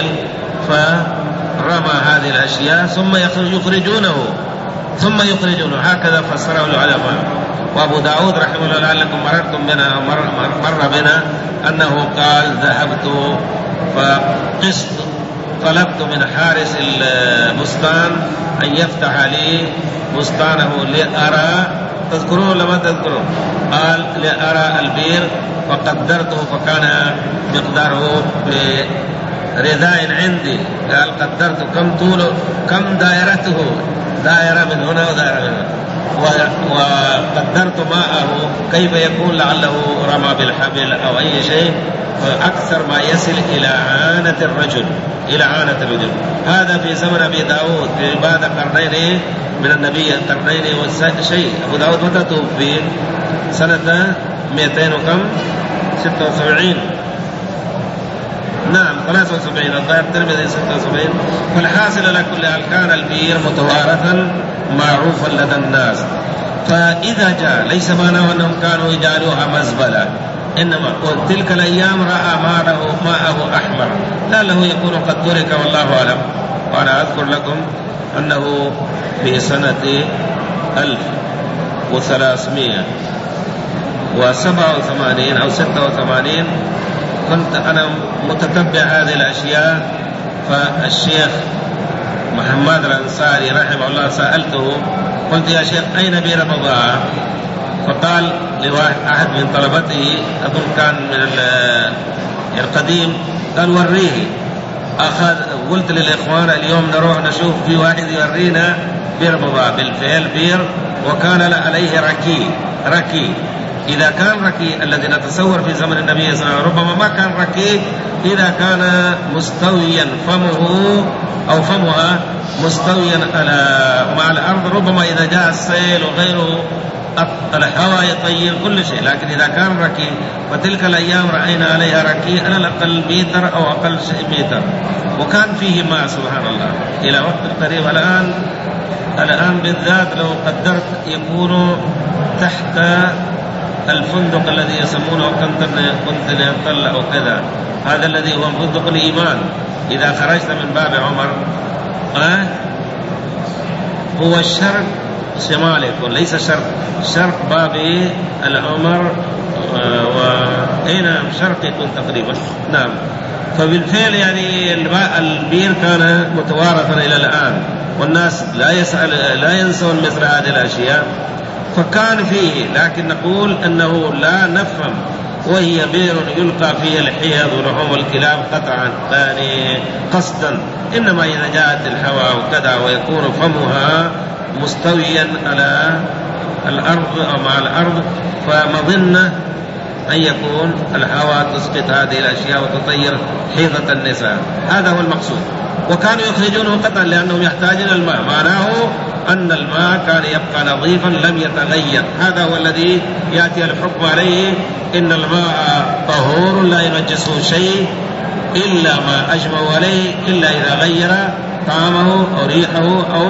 [SPEAKER 1] فرمى هذه الأشياء ثم يخرجونه ثم يخرجونه هكذا فسره العلماء. وأبو داود رحمه الله لعلكم مررتم بنا مر, مر بنا أنه قال: ذهبت فقست طلبت من حارس البستان أن يفتح لي بستانه لأرى، تذكرون لما تذكرون؟ قال: لأرى البير، فقدرته فكان مقداره برداء عندي. قال: قدرت كم طوله كم دائرته، دائرة من هنا ودائرة من هنا، وقدرت ماءه كيف يكون، لعله رمى بالحبل أو أي شيء، فأكثر ما يصل إلى عانة الرجل، إلى عانة الرجل. هذا في زمن أبي داود في بعد قرنين من النبي، قرنين وشيء. أبو داود متى توفي؟ سنة مئتين وكم؟ ستة وسبعين. نعم ثلاثة وسبعين، الظاهر الترمذي ستة وسبعين. فالحاصل على كل حال كان البير متوارثا معروفا لدى الناس. فإذا جاء ليس معناه أنهم كانوا يجعلوها مزبلة، إنما تلك الأيام رأى ماءه ماءه أحمر، لعله يكون قد ترك والله أعلم. وأنا أذكر لكم أنه في سنة ألف وثلاثمائة وسبعة وثمانين أو ستة وثمانين كنت أنا متتبع هذه الأشياء. فالشيخ محمد الأنصاري رحمه الله سألته، قلت يا شيخ أين بئر بضاعة؟ فقال لواحد أحد من طلبته أظن كان من القديم، قال وريه. أخذ قلت للإخوان اليوم نروح نشوف في واحد يورينا بئر بضاعة. بالفعل بئر، وكان عليه ركي. ركي إذا كان ركي الذي نتصور في زمن النبي صلى الله عليه وسلم، ربما ما كان ركي إذا كان مستويا فمه أو فمها مستويا على مع الأرض، ربما إذا جاء السيل وغيره الهواء يطير كل شيء. لكن إذا كان ركي، فتلك الأيام رأينا عليها ركي على الأقل متر أو أقل شيء متر، وكان فيه ماء سبحان الله إلى وقت قريب. الآن الآن بالذات لو قدرت يكون تحت الفندق الذي يسمونه كونتيننتال أو كذا، هذا الذي هو فندق الإيمان. إذا خرجت من باب عمر أه؟ هو الشرق شمالي يكون، ليس شرق، شرق باب العمر وأين شرق يكون تقريبا. نعم. فبالفعل يعني البير كان متوارثا إلى الآن، والناس لا يسأل لا ينسون مثل هذه الأشياء. فكان فيه، لكن نقول أنه لا نفهم وهي بئر يلقى فيه الحيض ولحوم الكلاب قطعا يعني قصدا، إنما إذا جاءت الهواء وكذا ويكون فمها مستويا على الأرض أو مع الأرض، فمظنة أن يكون الهواء تسقط هذه الأشياء وتطير حيضة النساء. هذا هو المقصود. وكانوا يخرجونه قطعا لأنهم يحتاجون الماء، معناه أن الماء كان يبقى نظيفا لم يتغير. هذا هو الذي يأتي الحكم عليه، إن الماء طهور لا ينجسه شيء إلا ما أجمعوا عليه، إلا إذا غير طعمه أو ريحه أو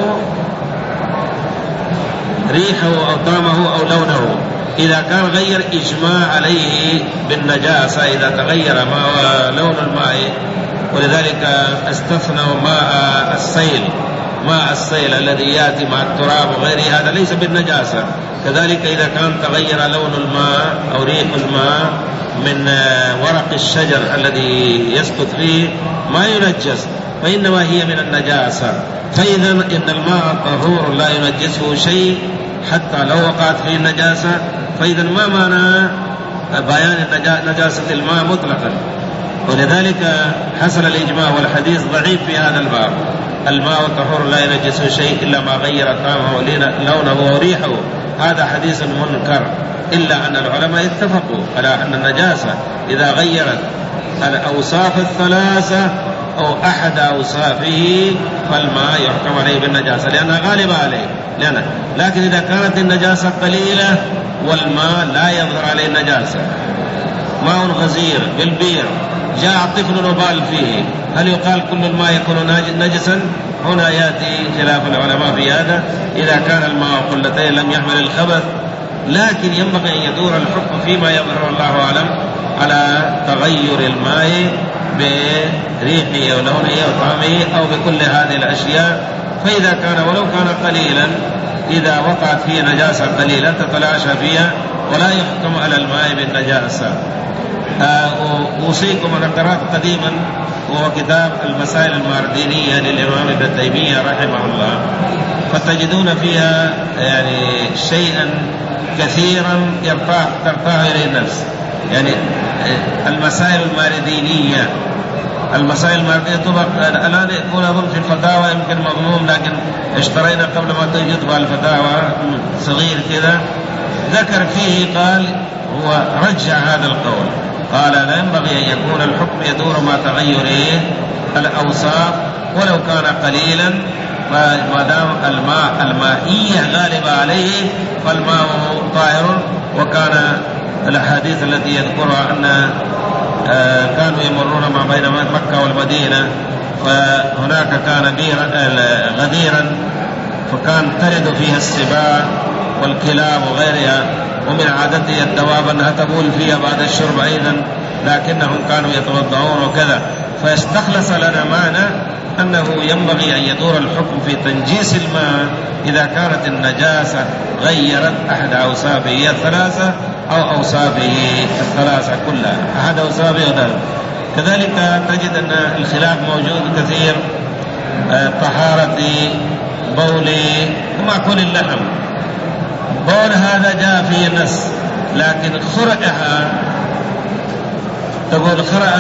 [SPEAKER 1] ريحه أو طعمه أو لونه. إذا كان غير إجماع عليه بالنجاسة، إذا تغير ما لون الماء، ولذلك استثنوا ماء السيل. ماء السيل الذي يأتي مع التراب وغيره هذا ليس بالنجاسة. كذلك إذا كان تغير لون الماء أو ريح الماء من ورق الشجر الذي يسقط فيه ما ينجس، فإنما هي من النجاسة. فإذا إن الماء طهور لا ينجسه شيء حتى لو وقعت فيه النجاسة. فإذا ما معنى بيان نجاسة الماء مطلقا؟ ولذلك حصل الإجماع، والحديث ضعيف في هذا الباب. الماء طهور لا ينجسه شيء إلا ما غير طعمه لونه وريحه، هذا حديث منكر. إلا أن العلماء اتفقوا على أن النجاسة إذا غيرت الأوصاف الثلاثة أو أحد أوصافه فالماء يحكم عليه بالنجاسة لأنها غالبة عليه. لأنه. لكن إذا كانت النجاسة قليلة والماء لا يظهر عليه النجاسة، ماء غزير بالبير جاء طفل وبال فيه، هل يقال كل الماء يكون نجسا؟ هنا يأتي خلاف العلماء في هذا. إذا كان الماء قلتين لم يحمل الخبث، لكن ينبغي أن يدور الحكم فيما يظهر الله أعلم على تغير الماء بريحه أو لونه أو طعمه أو بكل هذه الأشياء. فإذا كان ولو كان قليلا، إذا وقعت فيه نجاسة قليلا تتلاشى فيها ولا يحكم على الماء بالنجاسة. أوصيكم أن قرأت قديما وهو كتاب المسائل الماردينية للإمام ابن تيمية رحمه الله، فتجدون فيها يعني شيئا كثيرا ترتاح إليه النفس. يعني المسائل الماردينية المسائل المادية طبق الآن يكون أظن في الفتاوى يمكن مضموم، لكن اشترينا قبل ما تجد الفتاوى صغير كذا ذكر فيه، قال هو رجع هذا القول، قال لا ينبغي أن يكون الحكم يدور مع تغير الأوصاف ولو كان قليلا، ما دام الماء المائية غالبة عليه فالماء طاهر. وكان الأحاديث التي يذكرها أن كانوا يمرون ما بين مكة والمدينة، فهناك كان غديرا فكان ترد فيها السباع والكلاب وغيرها، ومن عادته الدواب أنها تبول فيها بعد الشرب أيضا، لكنهم كانوا يتوضعون وكذا. فاستخلص لنا معنى أنه ينبغي أن يدور الحكم في تنجيس الماء إذا كانت النجاسة غيرت أحد أوصافه الثلاثة أو أوصافه الثلاثة كلها، أحد أوصافه وثلاثة. كذلك تجد أن الخلاف موجود كثير، طهارة بول ومأكل اللحم. بول هذا جاء فيه النص، لكن خرقها تقول خرق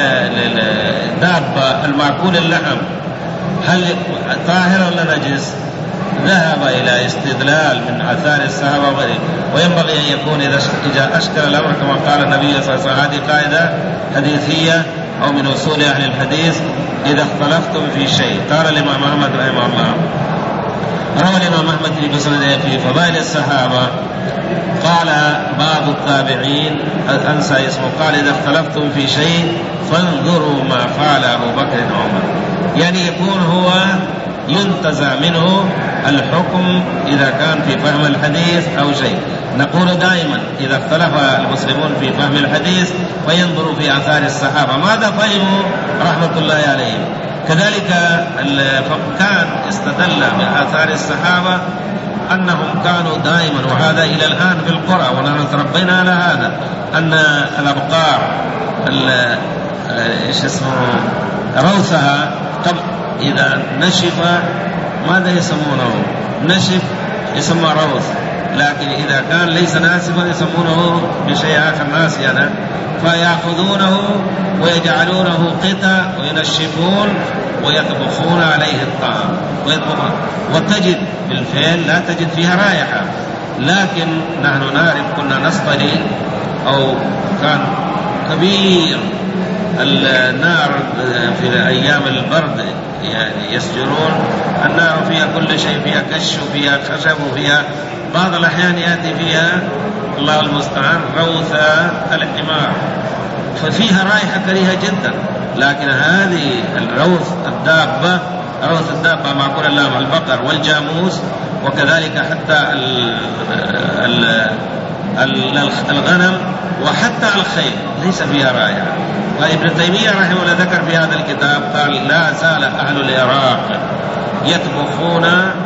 [SPEAKER 1] الدابة المأكول اللحم هل طاهر ولا نجس؟ ذهب إلى استدلال من آثار الصحابة وغيره، وينبغي أن يكون إذا أشكل الأمر كما قال النبي صلى الله عليه وسلم، هذه قاعدة حديثية أو من أصول أهل الحديث، إذا اختلفتم في شيء. قال الإمام أحمد رحمه الله، روى الإمام أحمد في مسنده في فضائل الصحابة، قال بعض التابعين أنسى اسمه، قال إذا اختلفتم في شيء فانظروا ما فعل أبو بكر وعمر، يعني يكون هو ينتزع منه الحكم إذا كان في فهم الحديث أو شيء. نقول دائما إذا اختلف المسلمون في فهم الحديث فينظروا في آثار الصحابة ماذا فهموا رحمة الله عليهم. كذلك كان استدل بآثار الصحابة أنهم كانوا دائما، وهذا إلى الآن في القرى ونحن تربينا على هذا، أن الأبقار إيش اسمه روثها قبل إذا نشف ماذا يسمونه؟ نشف يسمى روث، لكن إذا كان ليس ناسفا يسمونه بشيء آخر ناسيا، فيأخذونه ويجعلونه قطع وينشفون ويطبخون عليه الطعام ويطبخون، وتجد بالفعل لا تجد فيها رائحة. لكن نحن نعرف كنا نصطلي أو كان كبير النار في أيام البرد، يعني يسجرون النار فيها كل شيء، فيها كش وفيها خشب وفيها بعض الأحيان يأتي فيها الله المستعان روث الحمار، ففيها رائحة كريهة جدا. لكن هذه الروث الدابة، روث الدابة معقول اللام البقر والجاموس، وكذلك حتى الغنم وحتى الخيل ليس فيها رائحة. وابن تيمية رحمه الله ذكر في هذا الكتاب قال لا زال أهل العراق يطبخون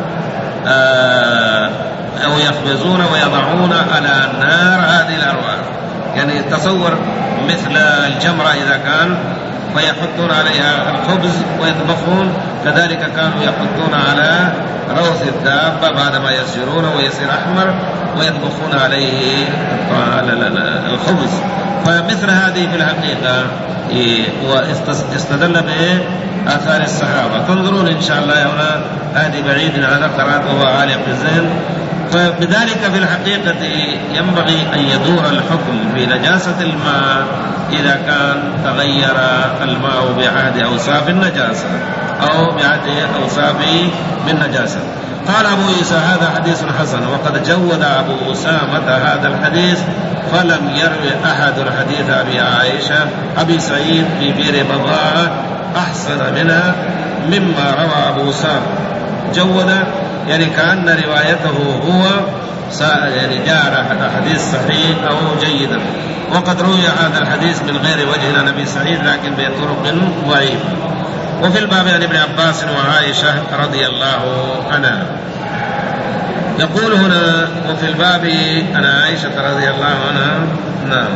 [SPEAKER 1] أو يخبزون ويضعون على النار هذه الأرواح، يعني تصور مثل الجمرة إذا كان فيحطون عليها الخبز ويطبخون، كذلك كانوا يحطون على روث الدابة بعدما يسجرونه ويصير أحمر ويطبخون عليه الخبز. فمثل هذه في الحقيقة واستدل بآثار الصحابة. تنظرون إن شاء الله هنا هذه بعيد عن القراءات وهو عالي في الذهن. فبذلك في الحقيقة ينبغي أن يدور الحكم في نجاسة الماء إذا كان تغير الماء بعهد أوصاف النجاسة أو بعهد أوصاف بالنجاسة. قال أبو عيسى هذا حديث حسن، وقد جود أبو أسامة هذا الحديث فلم يروي أحد حديث أبي عائشة أبي سعيد في بئر بضاعة أحسن منها مما روى أبو أسامة. جود يعني كأن روايته هو يعني جاء حديث صحيح أو جيدا. وقد روي هذا الحديث من غير وجه عن أبي سعيد لكن بطرق ضعيفة. وفي الباب عن ابن عباس وعائشة رضي الله عنها. يقول هنا وفي الباب عن عائشة رضي الله عنها. نعم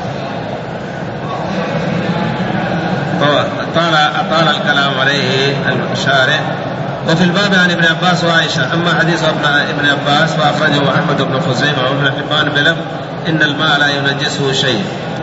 [SPEAKER 1] طال أطال الكلام عليه الشارع. وفي الباب عن ابن عباس وعائشة. أما حديث ابن عباس فأخرجه أحمد بن خزيمة وابن حبان بلفظ إن الماء لا ينجسه شيء،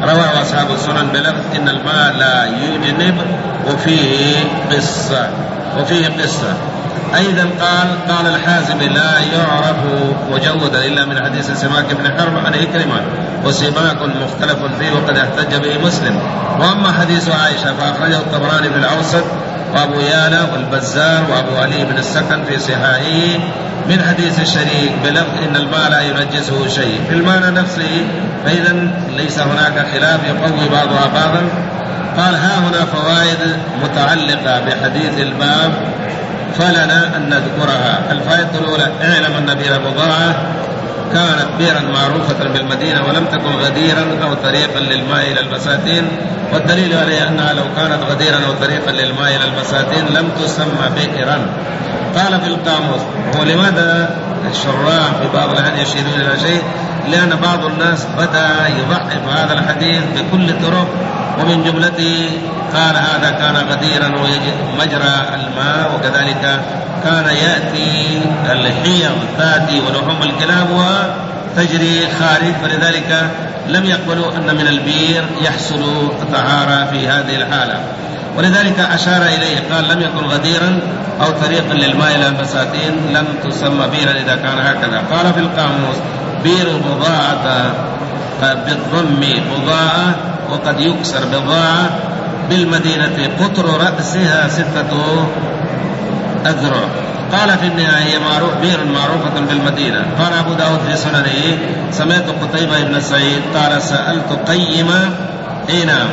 [SPEAKER 1] رواه أصحاب السنن بلفظ إن الماء لا يجنب وفيه قصة وفيه قصة. أيضا قال قال الحازمي لا يعرف مجودا إلا من حديث سماك بن حرب عن إكرمة وسماك مختلف فيه وقد احتج به مسلم. وأما حديث عائشة فأخرجه الطبراني في الأوسط وأبو يالا والبزار وأبو علي بن السكن في صحاحه من حديث الشريك بلفظ إن الماء لا ينجسه شيء في المعنى نفسه، فإذا ليس هناك خلاف يقوي بعضها بعضا. قال ها هنا فوائد متعلقة بحديث الباب فلنا أن نذكرها. الفائدة الأولى اعلم أن بئر بضاعة كانت بئرا معروفة بالمدينة ولم تكن غديرا أو طريقا للماء إلى البساتين، والدليل عليه أنها لو كانت غديرا أو طريقا للماء إلى البساتين لم تسمى بئرا. قال في القاموس ولماذا الشراح في بعض الأحيان يشيرون إلى شيء؟ لأن بعض الناس بدأ يضحي بهذا الحديث بكل طرق، ومن جملته قال هذا كان غديرا ومجرى الماء، وكذلك كان يأتي الحيض تأتي ولحوم الكلاب وتجري خارج، فلذلك لم يقبلوا أن من البير يحصل طهارة في هذه الحالة، ولذلك أشار إليه قال لم يكن غديرا أو طريقا للماء إلى البساتين لم تسمى بيرا إذا كان هكذا. قال في القاموس بير بضاعة بالضم بضاعة وقد يكسر بضاعة بالمدينة قطر رأسها ستة أذرع. قال في النهاية معروف بير معروفة بالمدينة. قال أبو داود في سننه سمعت قتيبة بن سعيد قال سألت قيمة إيه نعم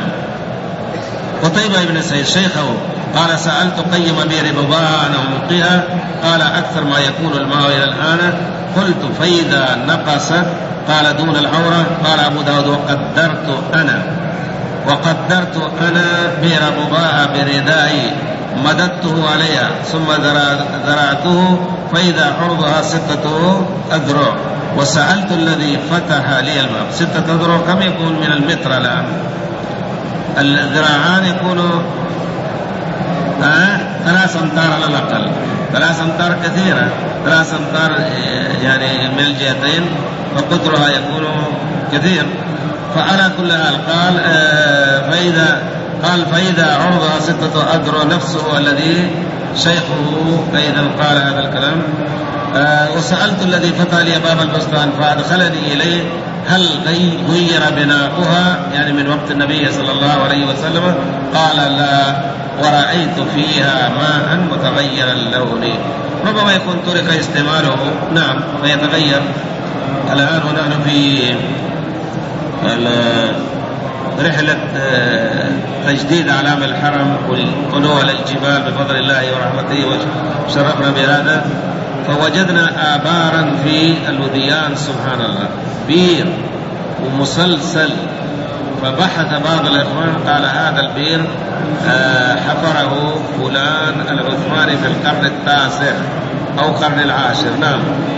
[SPEAKER 1] قتيبة بن سعيد شيخه قال سألت قيم بير بضاعة أنا أمقيها قال أكثر ما يكون الماء إلى الآن. قلت فإذا نقص قال دون العورة. قال أبو داود وقدرت أنا وقدرت أنا بير بضاعة بردائي مددته عليها ثم ذرعته فإذا عرضها ستة أذرع وسألت الذي فتح لي الماء. ستة أذرع كم يكون من المتر الآن؟ الذراعان يكونوا آه ثلاث أمتار على الأقل، ثلاث أمتار كثيرة، ثلاث أمتار يعني من الجهتين فقدرها يكون كثير. فعلى كل حال قال آه فإذا قال فإذا عرضها ستة أذرع نفسه الذي شيخه أيضا قال هذا الكلام. آه وسألت الذي فتح لي باب البستان فأدخلني إليه هل غير بناؤها يعني من وقت النبي صلى الله عليه وسلم؟ قال لا ورأيت فيها ماء متغير اللون. ربما يكون ترك استعماله نعم فيتغير. الآن ونحن في رحلة تجديد علام الحرم والقلوع على الجبال بفضل الله ورحمته وشرفنا بهذا، فوجدنا آبارا في الوديان سبحان الله بير ومسلسل. فبحث بعض الإخوان قال هذا البير حفره فلان العثماني في القرن التاسع أو القرن العاشر. نعم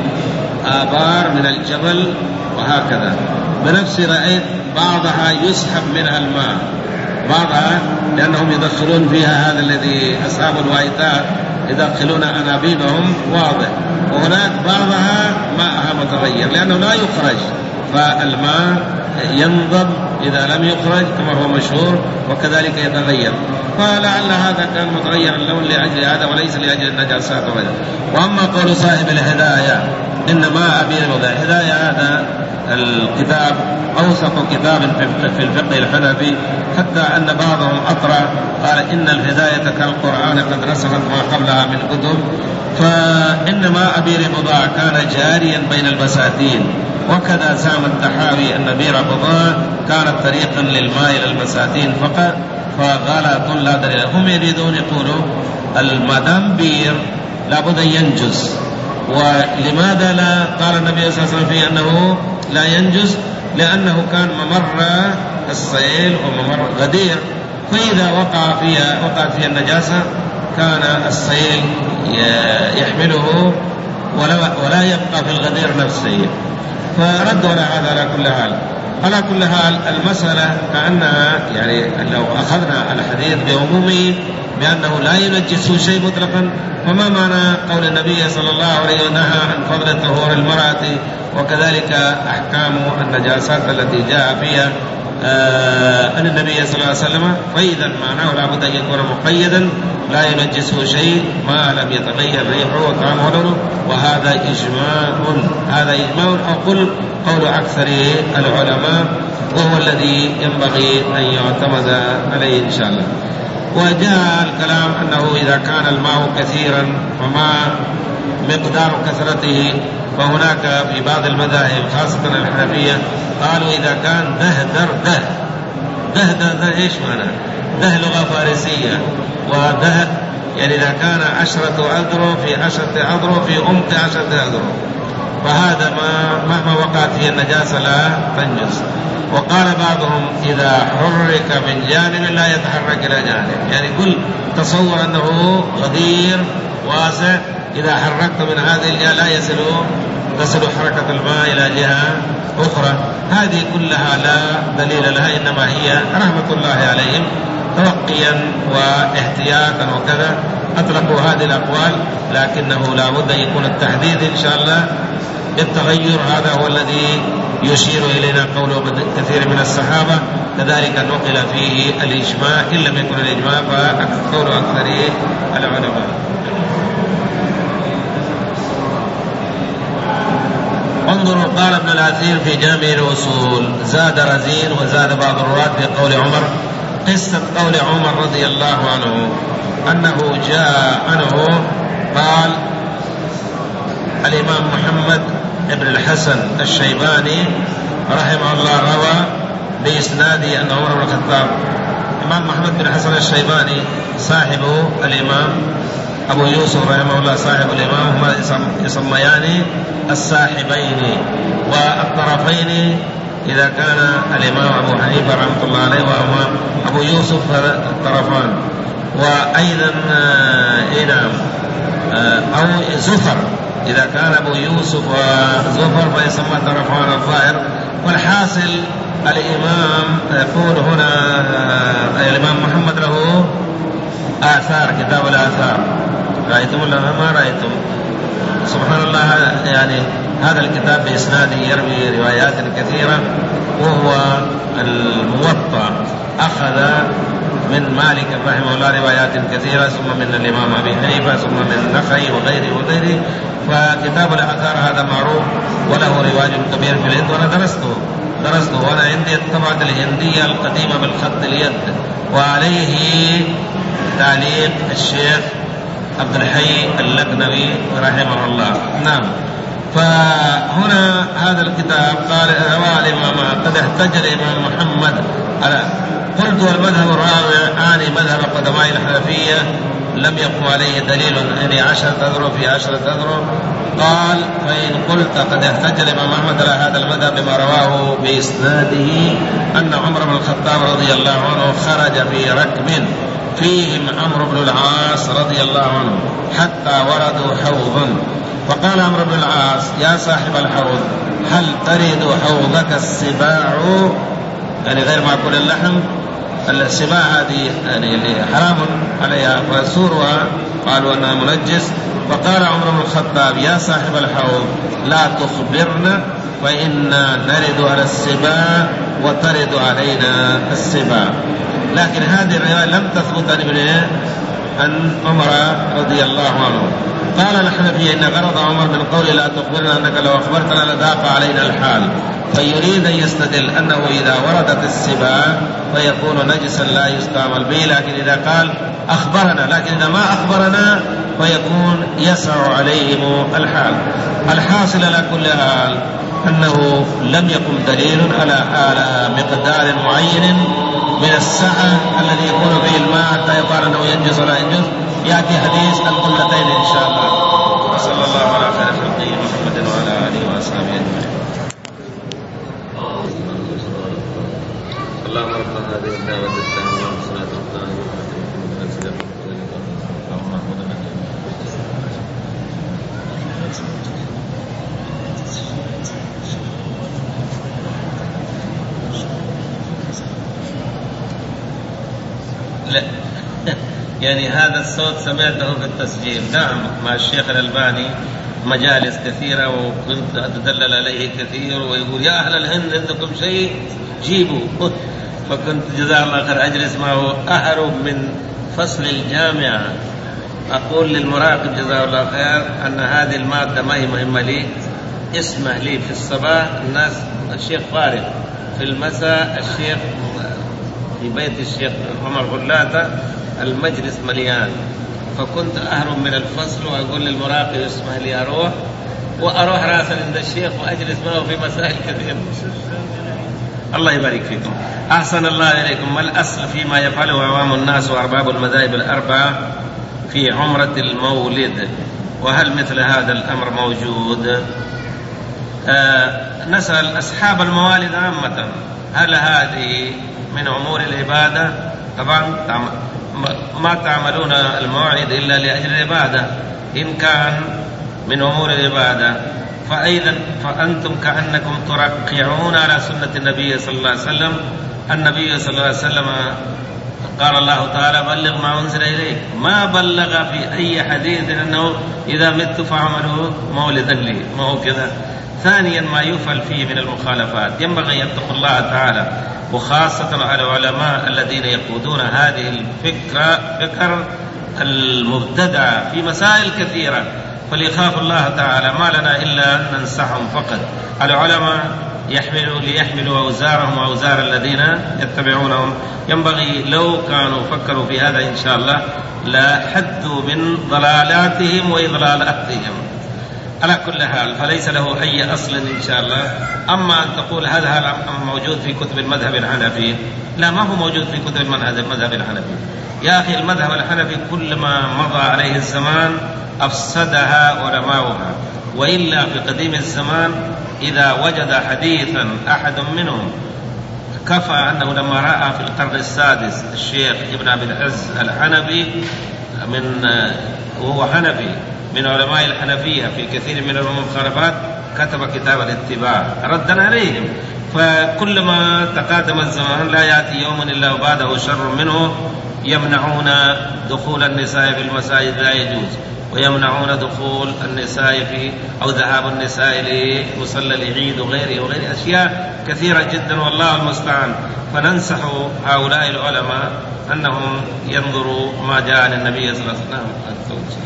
[SPEAKER 1] آبار من الجبل وهكذا. بنفسي رأيت بعضها يسحب منها الماء بعضها لأنهم يدخلون فيها هذا الذي أصحاب الوايتات يدخلون أنابيبهم واضح، وهناك بعضها ماءها متغير لأنه لا يخرج فالماء ينضب إذا لم يخرج كما هو مشهور وكذلك يتغير. فلعل هذا كان متغير اللون لأجل هذا وليس لأجل النجاسات وغيره. وأما قول صاحب الهداية إنما أبير الهداية هداية هذا الكتاب أوثق كتاب في الفقه الحنفي حتى أن بعضهم أطرى قال إن الهداية كالقرآن قد نسخت ما قبلها من كتب. فإنما أبير بضاعة كان جاريا بين البساتين وكذا زعم التحاوي أن بير بضاعة كانت طريقا للماء إلى البساتين فقط فغلط لا دليل. هم يريدون يقولوا المدام بير لابد أن ينجز. ولماذا لا قال النبي صلى الله عليه وسلم فيه أنه لا ينجز؟ لأنه كان ممر السيل وممر غدير، فإذا وقع فيها وقعت فيها النجاسة كان السيل يحمله ولا, ولا يبقى في الغدير نفسه. فردوا على هذا على كل حال. على كل حال المسألة كأنها يعني لو أخذنا الحديث بعمومه بأنه لا ينجس شيء مطلقا، فما معنى قول النبي صلى الله عليه وسلم نهى عن فضل طهور المرأة وكذلك أحكام النجاسات التي جاء فيها آه أن النبي صلى الله عليه وسلم، فإذا معناه لابد أن يكون مقيدا لا ينجسه شيء ما لم يتغير ريحه وطعمه ولونه، وهذا إجماع، هذا إجماع أو قل قول أكثر العلماء، وهو الذي ينبغي أن يعتمد عليه إن شاء الله. وجاء الكلام أنه إذا كان الماء كثيرا فما مقدار كثرته، فهناك في بعض المذاهب خاصة الحنفية قالوا إذا كان دهدر ده دهدر ده إيش معنى؟ ده لغة فارسية، وده يعني إذا كان عشرة أذرع في عشرة أذرع في عمق عشرة أذرع، فهذا ما مهما وقعت فيه النجاسة لا تنجس. وقال بعضهم إذا حرك من جانب لا يتحرك إلى جانب، يعني كل تصور أنه غدير واسع، إذا حركت من هذه الجهة لا يصل تصل حركة الماء إلى جهة أخرى. هذه كلها لا دليل لها، إنما هي رحمة الله عليهم توقيا واحتياطا وكذا أطلقوا هذه الأقوال، لكنه لا بد أن يكون التحديد إن شاء الله بالتغير. هذا هو الذي يشير إلينا قوله كثير من الصحابة، كذلك نقل فيه الإجماع، إن لم يكن الإجماع فقول أكثر العلماء. انظروا قال ابن الأثير في جامع الأصول، زاد رزين وزاد بعض الرواة في قول عمر، قصة قول عمر رضي الله عنه أنه جاء عنه قال الإمام محمد ابن الحسن الشيباني رحمه الله روى بإسناده أن عمر بن الخطاب، الإمام محمد بن الحسن الشيباني صاحبه الإمام أبو يوسف رحمه الله صاحب الإمام، هما يسميان الصاحبين والطرفين إذا كان الإمام أبو حنيفة رحمه الله عليه وهما أبو يوسف الطرفان، وأيضا نعم أو زفر إذا كان أبو يوسف وزفر فيسمى طرفان الظاهر. والحاصل الإمام يقول هنا الإمام محمد له آثار، كتاب الآثار، رأيتم ولا ما رأيتم؟ سبحان الله، يعني هذا الكتاب بإسناده يروي روايات كثيرة، وهو الموطأ أخذ من مالك رحمه الله روايات كثيرة، ثم من الإمام أبي حنيفة، ثم من النخعي وغيره وغيره. فكتاب الآثار هذا معروف وله رواج كبير في الهند، وأنا درسته درسته وأنا عندي الطبعة الهندية القديمة بالخط اليد، وعليه تعليق الشيخ عبد الحي اللقنوي رحمه الله. نعم. فهنا هذا الكتاب قال رواه الإمام قد احتج الإمام محمد على قلت والمذهب الرابع آني مذهب قدماء الحنفية لم يقم عليه دليل، يعني عشرة أذرع في عشرة أذرع. قال فإن قلت قد احتج الإمام محمد على هذا المذهب بما رواه بإسناده أن عمر بن الخطاب رضي الله عنه خرج في ركب فيهم عمرو بن العاص رضي الله عنه حتى وردوا حوضا، فقال عمرو بن العاص يا صاحب الحوض هل ترد حوضك السباع، يعني غير مأكول اللحم، السباع هذه يعني حرام عليها فسورها قالوا أنها منجس. فقال عمر بن الخطاب يا صاحب الحوض لا تخبرنا فإنا نرد على السباع وترد علينا السباع. لكن هذه الرواية لم تثبت عن ابن عن عمر رضي الله عنه. قال الحنفية إن غرض عمر من قول لا تخبرنا أنك لو أخبرتنا لضاق علينا الحال، فيريد أن يستدل أنه إذا وردت السباع فيكون نجسا لا يستعمل به، لكن إذا قال أخبرنا، لكن إذا ما أخبرنا فيكون يسع عليهم الحال. الحاصل على كل حال أنه لم يكن دليل على على مقدار معين من السعة الذي يكون به الماء حتى يقال أنه ينجز ولا ينجز. يأتي حديث القلتين إن شاء الله. وصلى الله على خير خلقه محمد وعلى آله وأصحابه أجمعين. اللهم رب هذه الدعوة التامة والصلاة والسلام لا يعني هذا الصوت سمعته في التسجيل. نعم مع الشيخ الألباني مجالس كثيرة وكنت أتدلل عليه كثير ويقول يا أهل الهند عندكم شيء جيبوا فكنت جزاه الله خير أجلس معه أهرب من فصل الجامعة، أقول للمراقب جزاه الله خير أن هذه المادة ما هي مهمة لي، اسمه لي في الصباح الناس الشيخ فارغ، في المساء الشيخ في بيت الشيخ عمر غلاتة المجلس مليان. فكنت أهرب من الفصل وأقول للمراقب اسمه لي أروح وأروح راسا عند الشيخ وأجلس معه في مسائل كثيرة. الله يبارك فيكم. أحسن الله إليكم. ما الأصل فيما يفعله عوام الناس وأرباب المذاهب الأربعة في عمرة المولد، وهل مثل هذا الأمر موجود؟ آه نسأل أصحاب الموالد عامة، هل هذه من أمور العبادة؟ طبعا ما تعملون الموعد إلا لأجل العبادة. إن كان من أمور العبادة فأيضا فأنتم كأنكم ترقعون على سنة النبي صلى الله عليه وسلم. النبي صلى الله عليه وسلم قال الله تعالى بلغ ما أنزل إليك، ما بلغ في أي حديث أنه إذا مت فعملوا مولدا لي، ما هو كذا. ثانيا ما يفعل فيه من المخالفات ينبغي أن يتقوا الله تعالى، وخاصة على العلماء الذين يقودون هذه الفكرة فكر المبتدعة في مسائل كثيرة، فليخاف الله تعالى. ما لنا إلا أن ننصحهم فقط. العلماء يحملوا ليحملوا أوزارهم وأوزار الذين يتبعونهم. ينبغي لو كانوا فكروا في هذا إن شاء الله لا حدوا من ضلالاتهم وإضلالاتهم. على كل حال فليس له أي أصل إن شاء الله. أما أن تقول هذا موجود في كتب المذهب الحنفي، لا، ما هو موجود في كتب المذهب الحنفي يا أخي. المذهب الحنفي كلما مضى عليه الزمان أفسدها علماؤها، وإلا في قديم الزمان إذا وجد حديثا أحد منهم كفى أنه لما رأى في القرن السادس الشيخ ابن أبي العز الحنفي من وهو حنفي من علماء الحنفية في كثير من المخالفات كتب كتاب الاتباع ردا عليهم. فكلما تقادم الزمان لا يأتي يوم إلا وبعده شر منه. يمنعون دخول النساء في المساجد، لا يجوز، ويمنعون دخول النساء في أو ذهاب النساء لمصلى العيد وغيره وغيره أشياء كثيرة جدا، والله المستعان. فننصح هؤلاء العلماء أنهم ينظروا ما جاء عن النبي صلى الله عليه وسلم.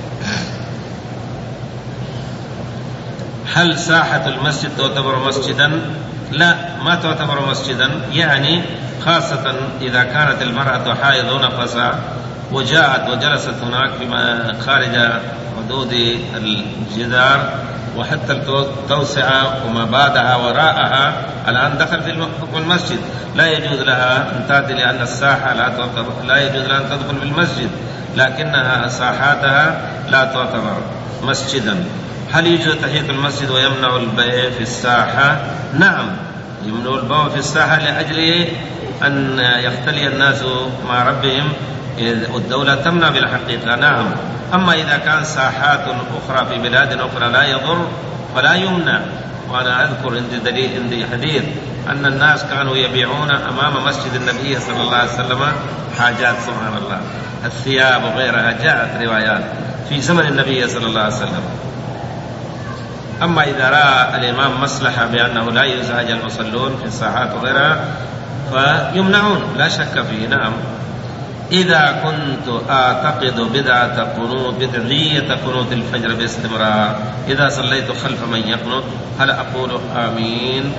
[SPEAKER 1] هل ساحة المسجد تعتبر مسجدا؟ لا، ما تعتبر مسجدا، يعني خاصة إذا كانت المرأة حائض نفسها وجاءت وجلست هناك فيما خارج حدود الجدار، وحتى التوسعة وما بعدها وراءها الآن دخل في المسجد، لا يجوز لها أن تأتي، لأن الساحة لا تعتبر، لا يجوز لها أن تدخل في المسجد، لكنها ساحاتها لا تعتبر مسجدا. هل يجوز تحية المسجد ويمنع البيع في الساحة؟ نعم، يمنع البيع في الساحة لأجل أن يختلي الناس مع ربهم، والدولة تمنع بالحقيقة. نعم. أما إذا كان ساحات أخرى في بلاد أخرى لا يضر فلا يمنع. وأنا أذكر عندي دليل، عندي حديث أن الناس كانوا يبيعون أمام مسجد النبي صلى الله عليه وسلم حاجات، سبحان الله، الثياب وغيرها، جاءت روايات في زمن النبي صلى الله عليه وسلم. أما إذا رأى الإمام مصلحة بأنه لا يزعج المصلون في الساحات وغيرها فيمنعون، لا شك فيه. نعم. إذا كنت أعتقد بدعة قنوت بدعية قنوت الفجر باستمرار إذا صليت خلف من يقنط، هل أقول آمين؟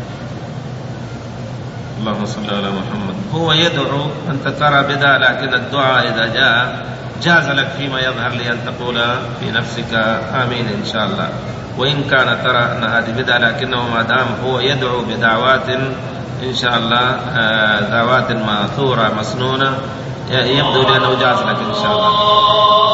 [SPEAKER 1] اللهم صل على محمد. هو يدعو، أنت ترى بدعة، لكن الدعاء إذا جاء جاز لك فيما يظهر لي أن تقول في نفسك آمين إن شاء الله. وإن كان ترى أن هذه بدعة، لكنه ما دام هو يدعو بدعوات إن شاء الله دعوات ماثورة مسنونة، يبدو لي أنه جاز لك إن شاء الله.